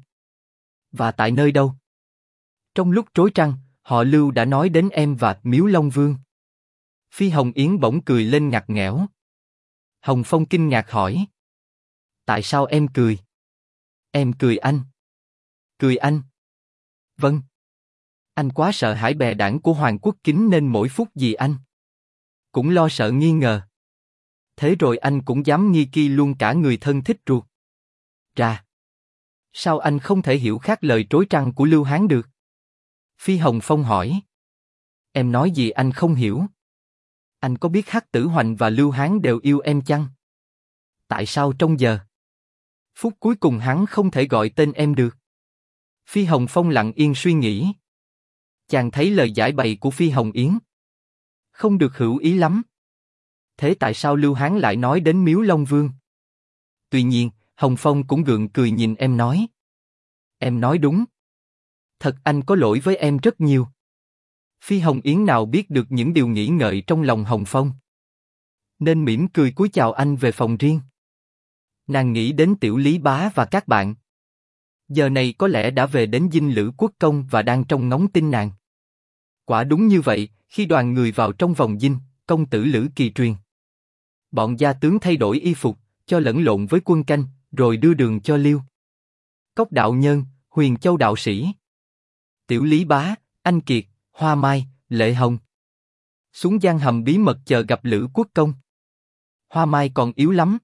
Và tại nơi đâu? Trong lúc trối trăng, họ Lưu đã nói đến em và miếu Long Vương. Phi Hồng Yến bỗng cười lên ngặt nghẽo. Hồng Phong kinh ngạc hỏi. Tại sao em cười? Em cười anh. Cười anh? Vâng. Anh quá sợ hãi bè đảng của Hoàng Quốc Kính nên mỗi phút gì anh cũng lo sợ nghi ngờ. Thế rồi anh cũng dám nghi ki luôn cả người thân thích ruột. Ra. Sao anh không thể hiểu khác lời trối trăng của Lưu Hán được? Phi Hồng Phong hỏi. Em nói gì anh không hiểu? Anh có biết Hắc Tử Hoành và Lưu Hán đều yêu em chăng? Tại sao trong giờ phút cuối cùng hắn không thể gọi tên em được? Phi Hồng Phong lặng yên suy nghĩ. Chàng thấy lời giải bày của Phi Hồng Yến không được hữu ý lắm. Thế tại sao Lưu Hán lại nói đến miếu Long Vương? Tuy nhiên, Hồng Phong cũng gượng cười nhìn em nói. Em nói đúng. Thật anh có lỗi với em rất nhiều. Phi Hồng Yến nào biết được những điều nghĩ ngợi trong lòng Hồng Phong, nên mỉm cười cúi chào anh về phòng riêng. Nàng nghĩ đến Tiểu Lý Bá và các bạn. Giờ này có lẽ đã về đến dinh Lữ Quốc Công và đang trông ngóng tin nàng. Quả đúng như vậy, khi đoàn người vào trong vòng dinh, công tử Lữ Kỳ truyền. Bọn gia tướng thay đổi y phục, cho lẫn lộn với quân canh, rồi đưa đường cho Liêu Cốc đạo nhân, Huyền Châu đạo sĩ, Tiểu Lý Bá, Anh Kiệt, Hoa Mai, Lệ Hồng xuống gian hầm bí mật chờ gặp Lữ Quốc Công. Hoa Mai còn yếu lắm.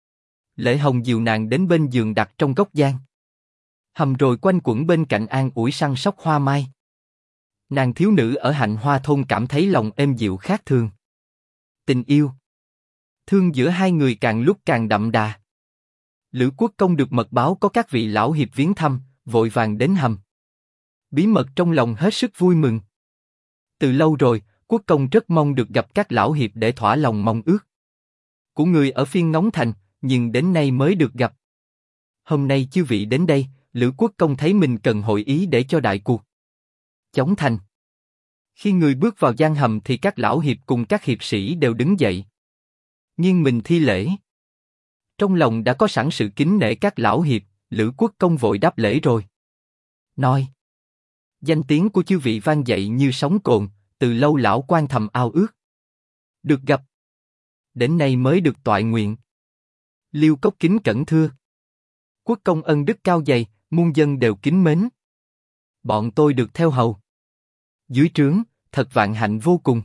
Lệ Hồng dìu nàng đến bên giường đặt trong góc gian hầm rồi quanh quẩn bên cạnh an ủi săn sóc Hoa Mai. Nàng thiếu nữ ở Hạnh Hoa thôn cảm thấy lòng êm dịu khác thường. Tình yêu thương giữa hai người càng lúc càng đậm đà. Lữ Quốc Công được mật báo có các vị lão hiệp viếng thăm, vội vàng đến hầm bí mật trong lòng hết sức vui mừng. Từ lâu rồi, Quốc Công rất mong được gặp các lão hiệp để thỏa lòng mong ước của người ở Phiên Ngóng Thành, nhưng đến nay mới được gặp. Hôm nay chư vị đến đây, Lữ Quốc Công thấy mình cần hội ý để cho đại cuộc chóng thành. Khi người bước vào gian hầm thì các lão hiệp cùng các hiệp sĩ đều đứng dậy, nghiêng mình thi lễ. Trong lòng đã có sẵn sự kính nể các lão hiệp, Lữ Quốc Công vội đáp lễ rồi nói: danh tiếng của chư vị vang dậy như sóng cồn, từ lâu lão quan thầm ao ước được gặp, đến nay mới được toại nguyện. Liêu Cốc kính cẩn thưa. Quốc công ân đức cao dày, muôn dân đều kính mến. Bọn tôi được theo hầu dưới trướng, thật vạn hạnh vô cùng.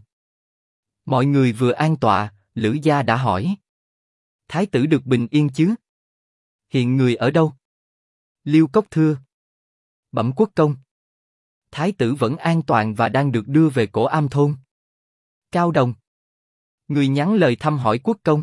Mọi người vừa an tọa, Lữ gia đã hỏi: Thái tử được bình yên chứ? Hiện người ở đâu? Liêu Cốc thưa: bẩm quốc công, Thái tử vẫn an toàn và đang được đưa về Cổ Am thôn Cao Đồng. Người nhắn lời thăm hỏi quốc công.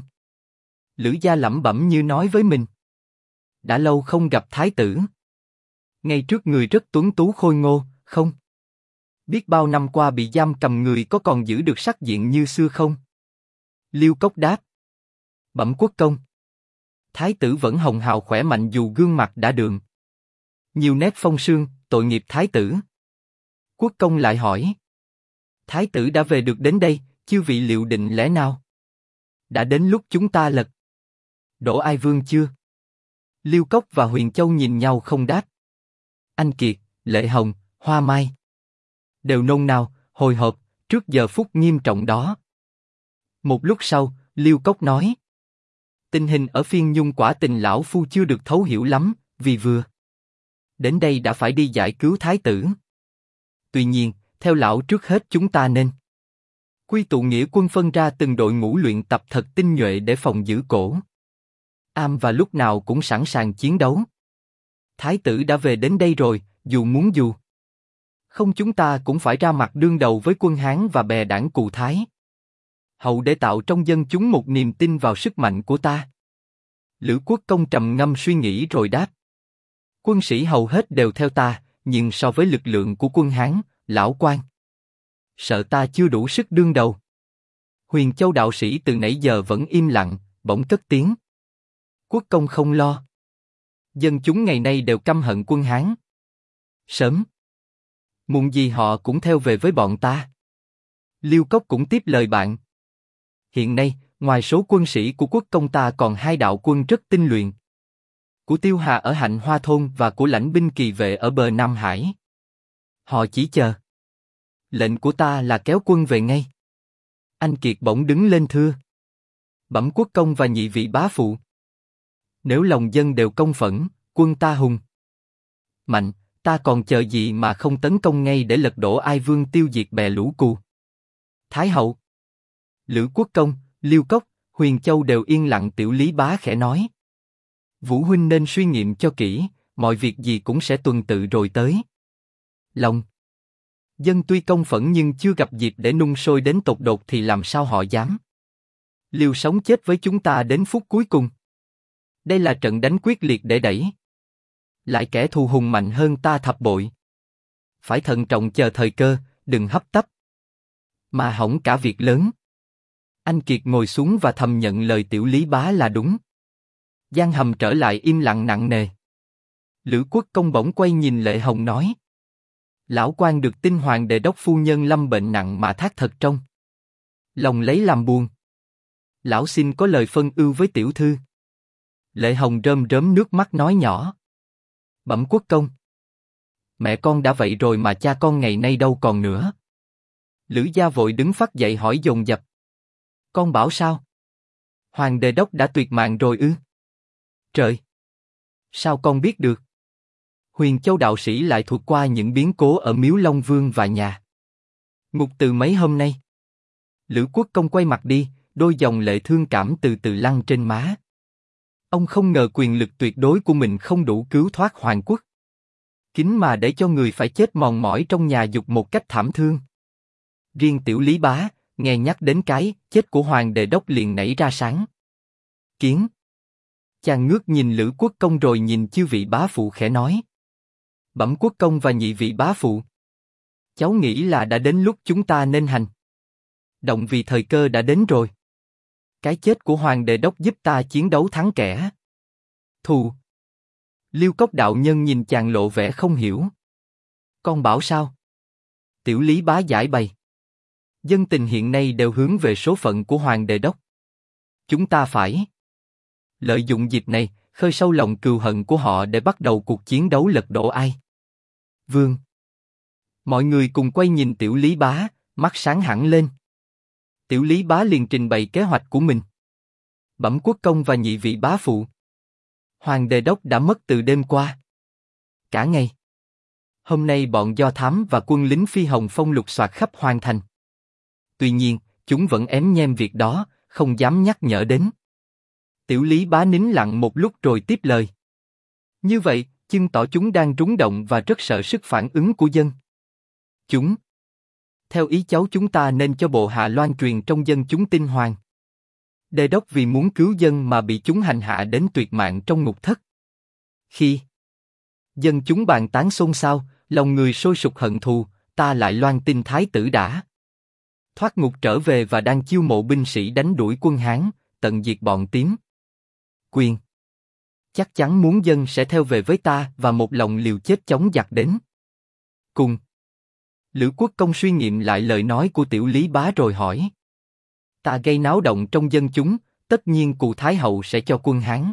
Lữ gia lẩm bẩm như nói với mình: đã lâu không gặp Thái tử. Ngay trước người rất tuấn tú khôi ngô, không biết bao năm qua bị giam cầm người có còn giữ được sắc diện như xưa không? Liêu Cốc đáp: bẩm quốc công, Thái tử vẫn hồng hào khỏe mạnh dù gương mặt đã đượm nhiều nét phong sương, tội nghiệp Thái tử. Quốc công lại hỏi: Thái tử đã về được đến đây, chư vị liệu định lẽ nào? Đã đến lúc chúng ta lật đổ Ai Vương chưa? Liêu Cốc và Huyền Châu nhìn nhau không đáp. Anh Kiệt, Lệ Hồng, Hoa Mai đều nôn nao, hồi hộp trước giờ phút nghiêm trọng đó. Một lúc sau, Liêu Cốc nói: tình hình ở Phiên Nhung quả tình lão phu chưa được thấu hiểu lắm, vì vừa đến đây đã phải đi giải cứu Thái tử. Tuy nhiên, theo lão trước hết chúng ta nên quy tụ nghĩa quân phân ra từng đội ngũ luyện tập thật tinh nhuệ để phòng giữ cổ am và lúc nào cũng sẵn sàng chiến đấu. Thái tử đã về đến đây rồi, dù muốn dù không chúng ta cũng phải ra mặt đương đầu với quân Hán và bè đảng Cù Thái. Hậu để tạo trong dân chúng một niềm tin vào sức mạnh của ta. Lữ Quốc Công trầm ngâm suy nghĩ rồi đáp. Quân sĩ hầu hết đều theo ta, nhưng so với lực lượng của quân Hán, lão quan sợ ta chưa đủ sức đương đầu. Huyền Châu đạo sĩ từ nãy giờ vẫn im lặng, bỗng cất tiếng. Quốc công không lo. Dân chúng ngày nay đều căm hận quân Hán. Sớm muộn gì họ cũng theo về với bọn ta. Liêu Cốc cũng tiếp lời bạn. Hiện nay, ngoài số quân sĩ của quốc công ta còn hai đạo quân rất tinh luyện. Của Tiêu Hà ở Hạnh Hoa Thôn và của lãnh binh Kỳ Vệ ở bờ Nam Hải. Họ chỉ chờ lệnh của ta là kéo quân về ngay. Anh Kiệt bỗng đứng lên thưa. Bẩm quốc công và nhị vị bá phụ. Nếu lòng dân đều công phẫn, quân ta hùng mạnh, ta còn chờ gì mà không tấn công ngay để lật đổ Ai Vương tiêu diệt bè lũ Cù Thái hậu. Lữ Quốc Công, Liêu Cốc, Huyền Châu đều yên lặng. Tiểu Lý Bá khẽ nói. Vũ huynh nên suy nghiệm cho kỹ, mọi việc gì cũng sẽ tuần tự rồi tới. Lòng dân tuy công phẫn nhưng chưa gặp dịp để nung sôi đến tột đột thì làm sao họ dám liều sống chết với chúng ta đến phút cuối cùng. Đây là trận đánh quyết liệt để đẩy lại kẻ thù hùng mạnh hơn ta thập bội. Phải thận trọng chờ thời cơ, đừng hấp tấp mà hỏng cả việc lớn. Anh Kiệt ngồi xuống và thầm nhận lời Tiểu Lý Bá là đúng. Giang Hầm trở lại im lặng nặng nề. Lữ Quốc Công bỗng quay nhìn Lệ Hồng nói. Lão quan được tin hoàng đệ đốc phu nhân lâm bệnh nặng mà thác thật trong lòng lấy làm buồn. Lão xin có lời phân ưu với tiểu thư. Lệ Hồng rơm rớm nước mắt nói nhỏ. Bẩm quốc công. Mẹ con đã vậy rồi mà cha con ngày nay đâu còn nữa. Lữ gia vội đứng phắt dậy hỏi dồn dập. Con bảo sao? Hoàng đề đốc đã tuyệt mạng rồi ư? Trời! Sao con biết được? Huyền Châu đạo sĩ lại thuật qua những biến cố ở Miếu Long Vương và nhà ngục từ mấy hôm nay. Lữ Quốc Công quay mặt đi, đôi dòng lệ thương cảm từ từ lăn trên má. Ông không ngờ quyền lực tuyệt đối của mình không đủ cứu thoát Hoàng quốc. Kính mà để cho người phải chết mòn mỏi trong nhà dục một cách thảm thương. Riêng Tiểu Lý Bá, nghe nhắc đến cái chết của Hoàng Đề Đốc liền nảy ra sáng kiến. Chàng ngước nhìn Lữ Quốc Công rồi nhìn chư vị bá phụ khẽ nói. Bẩm quốc công và nhị vị bá phụ. Cháu nghĩ là đã đến lúc chúng ta nên hành động vì thời cơ đã đến rồi. Cái chết của Hoàng Đề Đốc giúp ta chiến đấu thắng kẻ thù. Liêu Cốc đạo nhân nhìn chàng lộ vẻ không hiểu. Con bảo sao? Tiểu Lý Bá giải bày. Dân tình hiện nay đều hướng về số phận của Hoàng Đề Đốc. Chúng ta phải lợi dụng dịp này, khơi sâu lòng cừu hận của họ để bắt đầu cuộc chiến đấu lật đổ Ai Vương. Mọi người cùng quay nhìn Tiểu Lý Bá, mắt sáng hẳn lên. Tiểu Lý Bá liền trình bày kế hoạch của mình. Bẩm quốc công và nhị vị bá phụ. Hoàng Đề Đốc đã mất từ đêm qua. Cả ngày. Hôm nay bọn do thám và quân lính Phi Hồng Phong lục soát khắp Hoàng thành. Tuy nhiên, chúng vẫn ém nhem việc đó, không dám nhắc nhở đến. Tiểu Lý Bá nín lặng một lúc rồi tiếp lời. Như vậy, chứng tỏ chúng đang rúng động và rất sợ sức phản ứng của dân. Chúng. Theo ý cháu chúng ta nên cho bộ hạ loan truyền trong dân chúng tin Hoàng Đề Đốc vì muốn cứu dân mà bị chúng hành hạ đến tuyệt mạng trong ngục thất. Khi dân chúng bàn tán xôn xao, lòng người sôi sục hận thù, ta lại loan tin thái tử đã thoát ngục trở về và đang chiêu mộ binh sĩ đánh đuổi quân Hán, tận diệt bọn Tím Quyền. Chắc chắn muốn dân sẽ theo về với ta và một lòng liều chết chống giặc đến cùng. Lữ Quốc Công suy nghiệm lại lời nói của Tiểu Lý Bá rồi hỏi. Ta gây náo động trong dân chúng, tất nhiên Cù Thái hậu sẽ cho quân Hán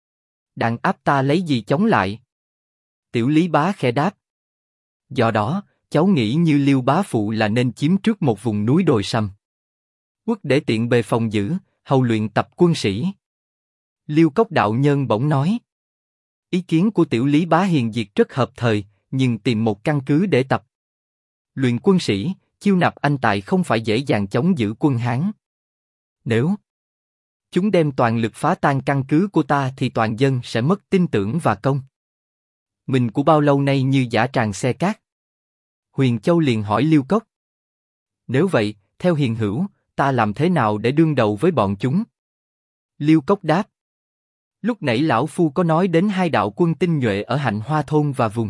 đàn áp ta lấy gì chống lại? Tiểu Lý Bá khẽ đáp. Do đó, cháu nghĩ như Liêu bá phụ là nên chiếm trước một vùng núi đồi sầm Quốc để tiện bề phòng giữ, hầu luyện tập quân sĩ. Liêu Cốc đạo nhân bỗng nói. Ý kiến của Tiểu Lý Bá hiền diệt rất hợp thời, nhưng tìm một căn cứ để tập Luyện quân sĩ, chiêu nạp anh tài không phải dễ dàng chống giữ quân Hán. Nếu chúng đem toàn lực phá tan căn cứ của ta thì toàn dân sẽ mất tin tưởng và công. Mình của bao lâu nay như dã tràng xe cát. Huyền Châu liền hỏi Liêu Cốc. Nếu vậy, theo hiền hữu, ta làm thế nào để đương đầu với bọn chúng? Liêu Cốc đáp. Lúc nãy lão phu có nói đến hai đạo quân tinh nhuệ ở Hạnh Hoa thôn và vùng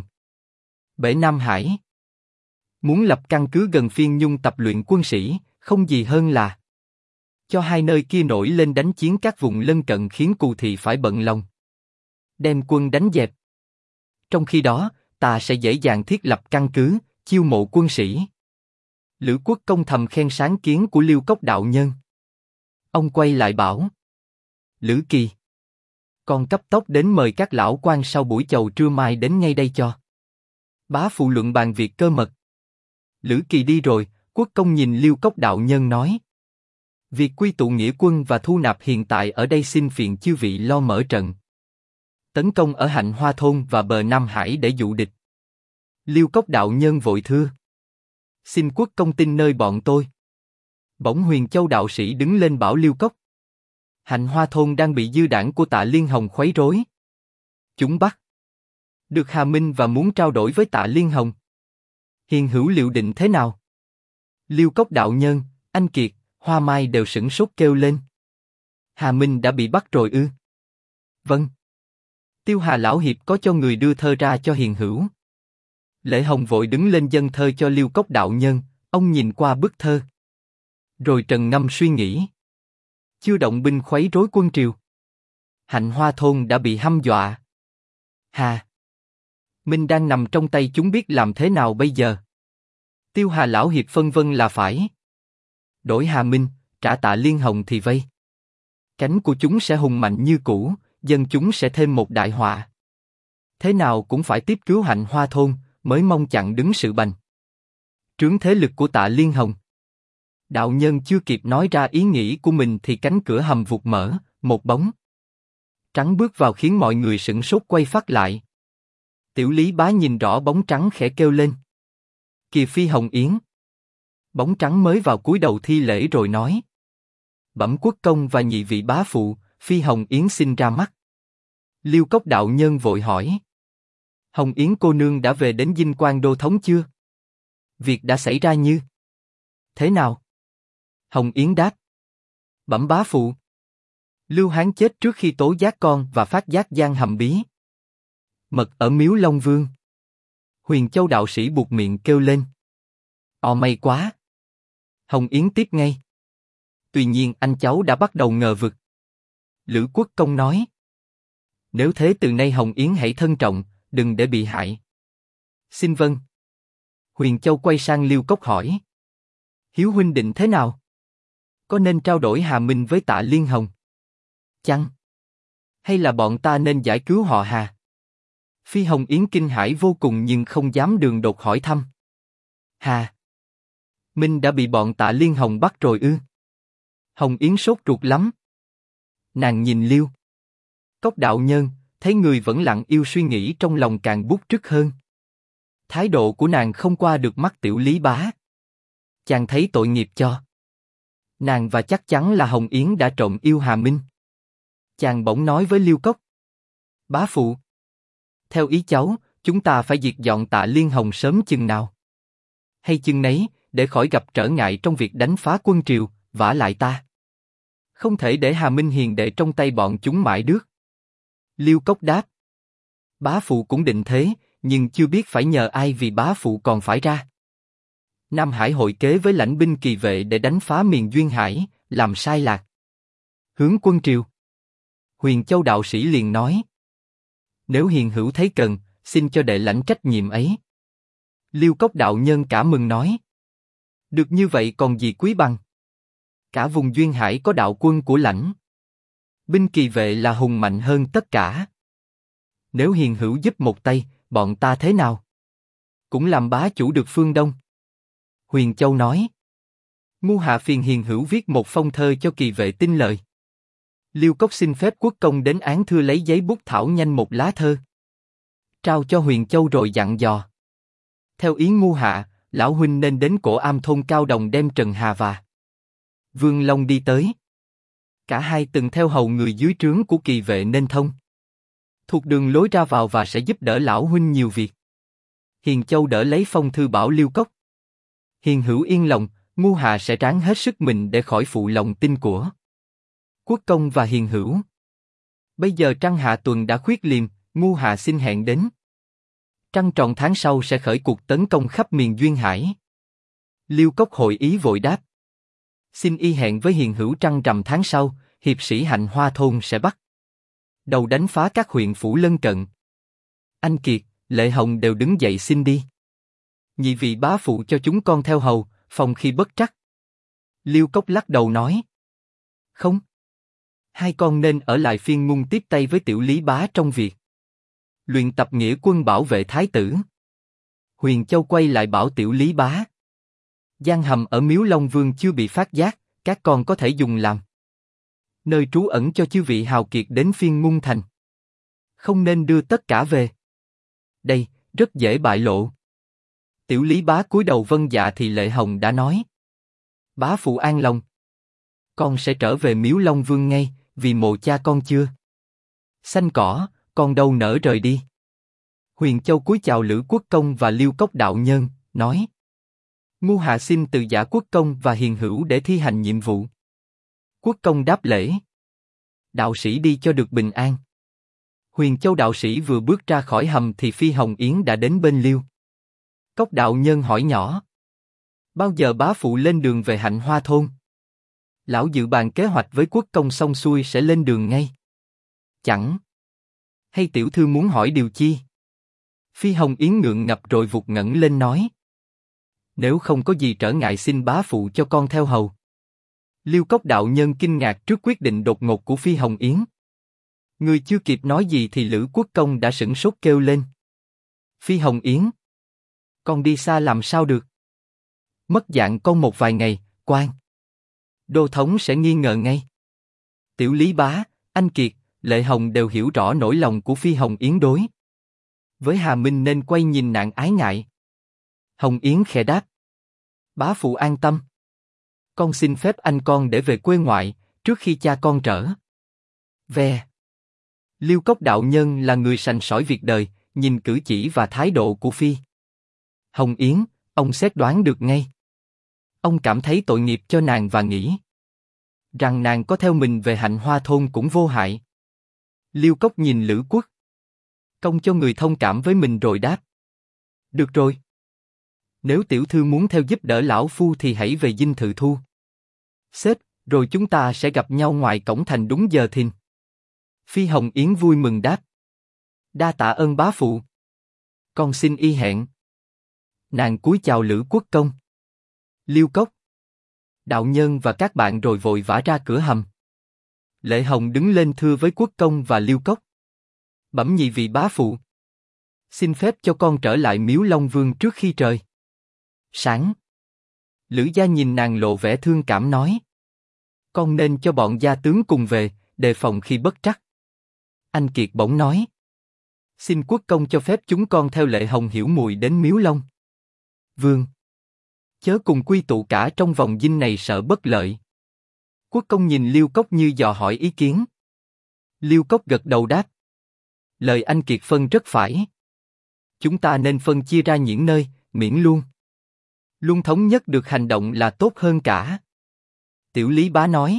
Bể Nam Hải. Muốn lập căn cứ gần Phiên Nhung tập luyện quân sĩ, không gì hơn là cho hai nơi kia nổi lên đánh chiến các vùng lân cận khiến Cù Thị phải bận lòng đem quân đánh dẹp. Trong khi đó, ta sẽ dễ dàng thiết lập căn cứ, chiêu mộ quân sĩ. Lữ Quốc Công thầm khen sáng kiến của Liêu Cốc đạo nhân. Ông quay lại bảo. Lữ Kỳ, con cấp tốc đến mời các lão quan sau buổi chầu trưa mai đến ngay đây cho bá phụ luận bàn việc cơ mật. Lữ Kỳ đi rồi, Quốc Công nhìn Liêu Cốc đạo nhân nói. Việc quy tụ nghĩa quân và thu nạp hiện tại ở đây xin phiền chư vị lo mở trận. Tấn công ở Hạnh Hoa thôn và bờ Nam Hải để dụ địch. Liêu Cốc đạo nhân vội thưa. Xin Quốc Công tin nơi bọn tôi. Bỗng Huyền Châu đạo sĩ đứng lên bảo Liêu Cốc. Hạnh Hoa thôn đang bị dư đảng của Tạ Liên Hồng khuấy rối. Chúng bắt được Hà Minh và muốn trao đổi với Tạ Liên Hồng. Hiền hữu liệu định thế nào? Liêu Cốc đạo nhân, Anh Kiệt, Hoa Mai đều sửng sốt kêu lên. Hà Minh đã bị bắt rồi ư? Vâng. Tiêu Hà lão hiệp có cho người đưa thơ ra cho hiền hữu. Lễ Hồng vội đứng lên dâng thơ cho Liêu Cốc đạo nhân, ông nhìn qua bức thơ. Rồi trầm ngâm suy nghĩ. Chưa động binh khuấy rối quân triều. Hạnh Hoa thôn đã bị hăm dọa. Hà Minh đang nằm trong tay chúng, biết làm thế nào bây giờ? Tiêu Hà lão hiệp phân vân là phải đổi Hà Minh, trả Tạ Liên Hồng thì vây cánh của chúng sẽ hùng mạnh như cũ, dân chúng sẽ thêm một đại họa. Thế nào cũng phải tiếp cứu Hạnh Hoa thôn, mới mong chặn đứng sự bành trướng thế lực của Tạ Liên Hồng. Đạo nhân chưa kịp nói ra ý nghĩ của mình thì cánh cửa hầm vụt mở, một bóng trắng bước vào khiến mọi người sửng sốt quay phát lại. Tiểu Lý Bá nhìn rõ bóng trắng khẽ kêu lên. Kìa Phi Hồng Yến. Bóng trắng mới vào cúi đầu thi lễ rồi nói. Bẩm Quốc Công và nhị vị bá phụ, Phi Hồng Yến xin ra mắt. Liêu Cốc đạo nhân vội hỏi. Hồng Yến cô nương đã về đến Dinh Quan Đô thống chưa? Việc đã xảy ra như thế nào? Hồng Yến đáp. Bẩm bá phụ. Lưu Hán chết trước khi tố giác con và phát giác gian hầm bí mật ở Miếu Long Vương. Huyền Châu đạo sĩ buột miệng kêu lên. May quá. Hồng Yến tiếp ngay. Tuy nhiên anh cháu đã bắt đầu ngờ vực. Lữ Quốc Công nói. Nếu thế từ nay Hồng Yến hãy thân trọng, đừng để bị hại. Xin vâng. Huyền Châu quay sang Liêu Cốc hỏi. Hiếu huynh định thế nào? Có nên trao đổi Hà Minh với Tạ Liên Hồng chăng? Hay là bọn ta nên giải cứu họ Hà? Phi Hồng Yến kinh hãi vô cùng nhưng không dám đường đột hỏi thăm. Hà Minh đã bị bọn Tạ Liên Hồng bắt rồi ư? Hồng Yến sốt ruột lắm. Nàng nhìn Liêu Cốc đạo nhân, thấy người vẫn lặng yêu suy nghĩ trong lòng càng bút trức hơn. Thái độ của nàng không qua được mắt Tiểu Lý Bá. Chàng thấy tội nghiệp cho nàng và chắc chắn là Hồng Yến đã trộm yêu Hà Minh. Chàng bỗng nói với Liêu Cốc. Bá phụ. Theo ý cháu, chúng ta phải diệt dọn Tạ Liên Hồng sớm chừng nào? Hay chừng nấy, để khỏi gặp trở ngại trong việc đánh phá quân triều, vả lại ta không thể để Hà Minh hiền đệ trong tay bọn chúng mãi được. Liêu Cốc đáp. Bá phụ cũng định thế, nhưng chưa biết phải nhờ ai vì bá phụ còn phải ra Nam Hải hội kế với lãnh binh kỳ vệ để đánh phá miền Duyên Hải, làm sai lạc hướng quân triều. Huyền Châu đạo sĩ liền nói. Nếu hiền hữu thấy cần, xin cho đệ lãnh trách nhiệm ấy. Liêu Cốc đạo nhân cả mừng nói. Được như vậy còn gì quý bằng. Cả vùng Duyên Hải có đạo quân của lãnh binh kỳ vệ là hùng mạnh hơn tất cả. Nếu hiền hữu giúp một tay, bọn ta thế nào cũng làm bá chủ được phương Đông. Huyền Châu nói. Ngu hạ phiền hiền hữu viết một phong thơ cho kỳ vệ tin lời. Liêu Cốc xin phép Quốc Công đến án thưa lấy giấy bút thảo nhanh một lá thơ, trao cho Huyền Châu rồi dặn dò. Theo ý ngu hạ, Lão huynh nên đến cổ am thôn Cao Đồng đem Trần Hà và Vương Long đi tới. Cả hai từng theo hầu người dưới trướng của Kỳ vệ nên thông thuộc đường lối ra vào và sẽ giúp đỡ lão huynh nhiều việc. Hiền Châu đỡ lấy phong thư bảo Liêu Cốc. Hiền hữu yên lòng, Ngu Hà sẽ ráng hết sức mình để khỏi phụ lòng tin của Quốc công và Hiền hữu. Bây giờ trăng hạ tuần đã khuyết liềm, Ngu Hà xin hẹn đến. Trăng tròn tháng sau sẽ khởi cuộc tấn công khắp miền duyên hải. Liêu Cốc hội ý vội đáp. Xin y hẹn với Hiền hữu trăng rằm tháng sau, hiệp sĩ Hạnh Hoa thôn sẽ bắt đầu đánh phá các huyện phủ lân cận. Anh Kiệt, Lệ Hồng đều đứng dậy xin đi. Nhị vị bá phụ cho chúng con theo hầu, phòng khi bất trắc. Liêu Cốc lắc đầu nói. Không. Hai con nên ở lại Phiên Ngung tiếp tay với Tiểu Lý bá trong việc luyện tập nghĩa quân bảo vệ thái tử. Huyền Châu quay lại bảo Tiểu Lý bá. Giang hầm ở Miếu Long Vương chưa bị phát giác, các con có thể dùng làm nơi trú ẩn cho chư vị hào kiệt đến Phiên Ngung thành. Không nên đưa tất cả về đây, rất dễ bại lộ. Tiểu Lý bá cúi đầu vâng dạ thì Lệ Hồng đã nói. Bá phụ an lòng. Con sẽ trở về Miếu Long Vương ngay, vì mộ cha con chưa xanh cỏ, con đâu nỡ rời đi. Huyền Châu cúi chào Lữ Quốc công và Liêu Cốc đạo nhân, nói. Ngu Hạ xin từ giả Quốc công và Hiền hữu để thi hành nhiệm vụ. Quốc công đáp lễ. Đạo sĩ đi cho được bình an. Huyền Châu đạo sĩ vừa bước ra khỏi hầm thì Phi Hồng Yến đã đến bên Liêu Cốc đạo nhân hỏi nhỏ. Bao giờ bá phụ lên đường về Hạnh Hoa thôn? Lão dự bàn kế hoạch với Quốc công xong xuôi sẽ lên đường ngay. Chẳng hay tiểu thư muốn hỏi điều chi? Phi Hồng Yến ngượng ngập rồi vụt ngẩng lên nói. Nếu không có gì trở ngại xin bá phụ cho con theo hầu. Liêu Cốc đạo nhân kinh ngạc trước quyết định đột ngột của Phi Hồng Yến. Người chưa kịp nói gì thì Lữ Quốc công đã sửng sốt kêu lên. Phi Hồng Yến, con đi xa làm sao được? Mất dạng con một vài ngày, quan đô thống sẽ nghi ngờ ngay. Tiểu Lý bá, anh Kiệt, Lệ Hồng đều hiểu rõ nỗi lòng của Phi Hồng Yến đối với Hà Minh nên quay nhìn nạn ái ngại. Hồng Yến khẽ đáp. Bá phụ an tâm. Con xin phép anh con để về quê ngoại, trước khi cha con trở về. Liêu Cốc đạo nhân là người sành sỏi việc đời, nhìn cử chỉ và thái độ của Phi Hồng Yến, ông xét đoán được ngay. Ông cảm thấy tội nghiệp cho nàng và nghĩ rằng nàng có theo mình về Hạnh Hoa thôn cũng vô hại. Liêu Cốc nhìn Lữ Quốc công cho người thông cảm với mình rồi đáp. Được rồi. Nếu tiểu thư muốn theo giúp đỡ lão phu thì hãy về dinh thự thu xếp, rồi chúng ta sẽ gặp nhau ngoài cổng thành đúng giờ thìn. Phi Hồng Yến vui mừng đáp. Đa tạ ơn bá phụ. Con xin y hẹn. Nàng cúi chào Lữ Quốc công, Liêu Cốc đạo nhân và các bạn rồi vội vã ra cửa hầm. Lệ Hồng đứng lên thưa với Quốc công và Liêu Cốc. Bẩm nhị vị bá phụ. Xin phép cho con trở lại Miếu Long Vương trước khi trời sáng. Lữ gia nhìn nàng lộ vẻ thương cảm nói. Con nên cho bọn gia tướng cùng về, đề phòng khi bất trắc. Anh Kiệt bỗng nói. Xin Quốc công cho phép chúng con theo Lệ Hồng hiểu mùi đến Miếu Long Vương. Chớ cùng quy tụ cả trong vòng dinh này sợ bất lợi. Quốc công nhìn Liêu Cốc như dò hỏi ý kiến. Liêu Cốc gật đầu đáp. Lời anh Kiệt phân rất phải. Chúng ta nên phân chia ra những nơi, miễn luôn thống nhất được hành động là tốt hơn cả. Tiểu Lý bá nói.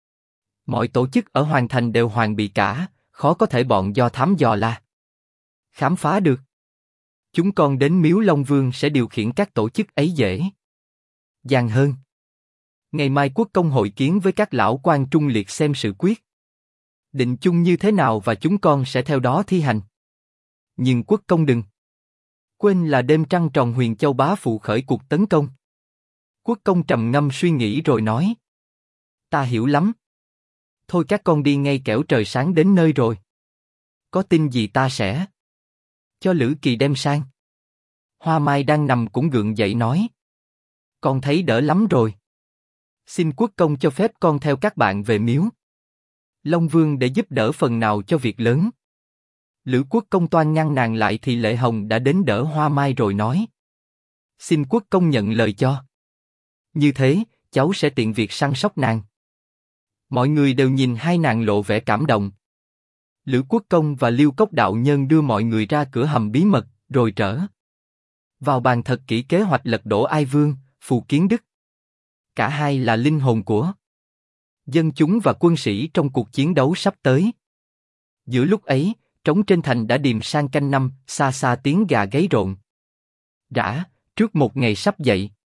Mọi tổ chức ở Hoàng Thành đều hoàn bị cả, khó có thể bọn do thám dò la khám phá được. Chúng con đến Miếu Long Vương sẽ điều khiển các tổ chức ấy dễ dàng hơn. Ngày mai Quốc công hội kiến với các lão quan trung liệt xem sự quyết định chung như thế nào và chúng con sẽ theo đó thi hành. Nhưng Quốc công đừng quên là đêm trăng tròn Huyền Châu bá phụ khởi cuộc tấn công. Quốc công trầm ngâm suy nghĩ rồi nói. Ta hiểu lắm. Thôi các con đi ngay kẻo trời sáng đến nơi rồi. Có tin gì ta sẽ cho Lữ Kỳ đem sang. Hoa Mai đang nằm cũng gượng dậy nói. Con thấy đỡ lắm rồi. Xin Quốc công cho phép con theo các bạn về Miếu Long Vương để giúp đỡ phần nào cho việc lớn. Lữ Quốc công toan ngăn nàng lại thì Lệ Hồng đã đến đỡ Hoa Mai rồi nói. Xin quốc công nhận lời cho. Như thế, cháu sẽ tiện việc săn sóc nàng. Mọi người đều nhìn hai nàng lộ vẻ cảm động. Lữ Quốc công và Liêu Cốc đạo nhân đưa mọi người ra cửa hầm bí mật, rồi trở vào bàn thật kỹ kế hoạch lật đổ Ai Vương, Phù Kiến Đức. Cả hai là linh hồn của dân chúng và quân sĩ trong cuộc chiến đấu sắp tới. Giữa lúc ấy, trống trên thành đã điềm sang canh năm, xa xa tiếng gà gáy rộn rã, trước một ngày sắp dậy.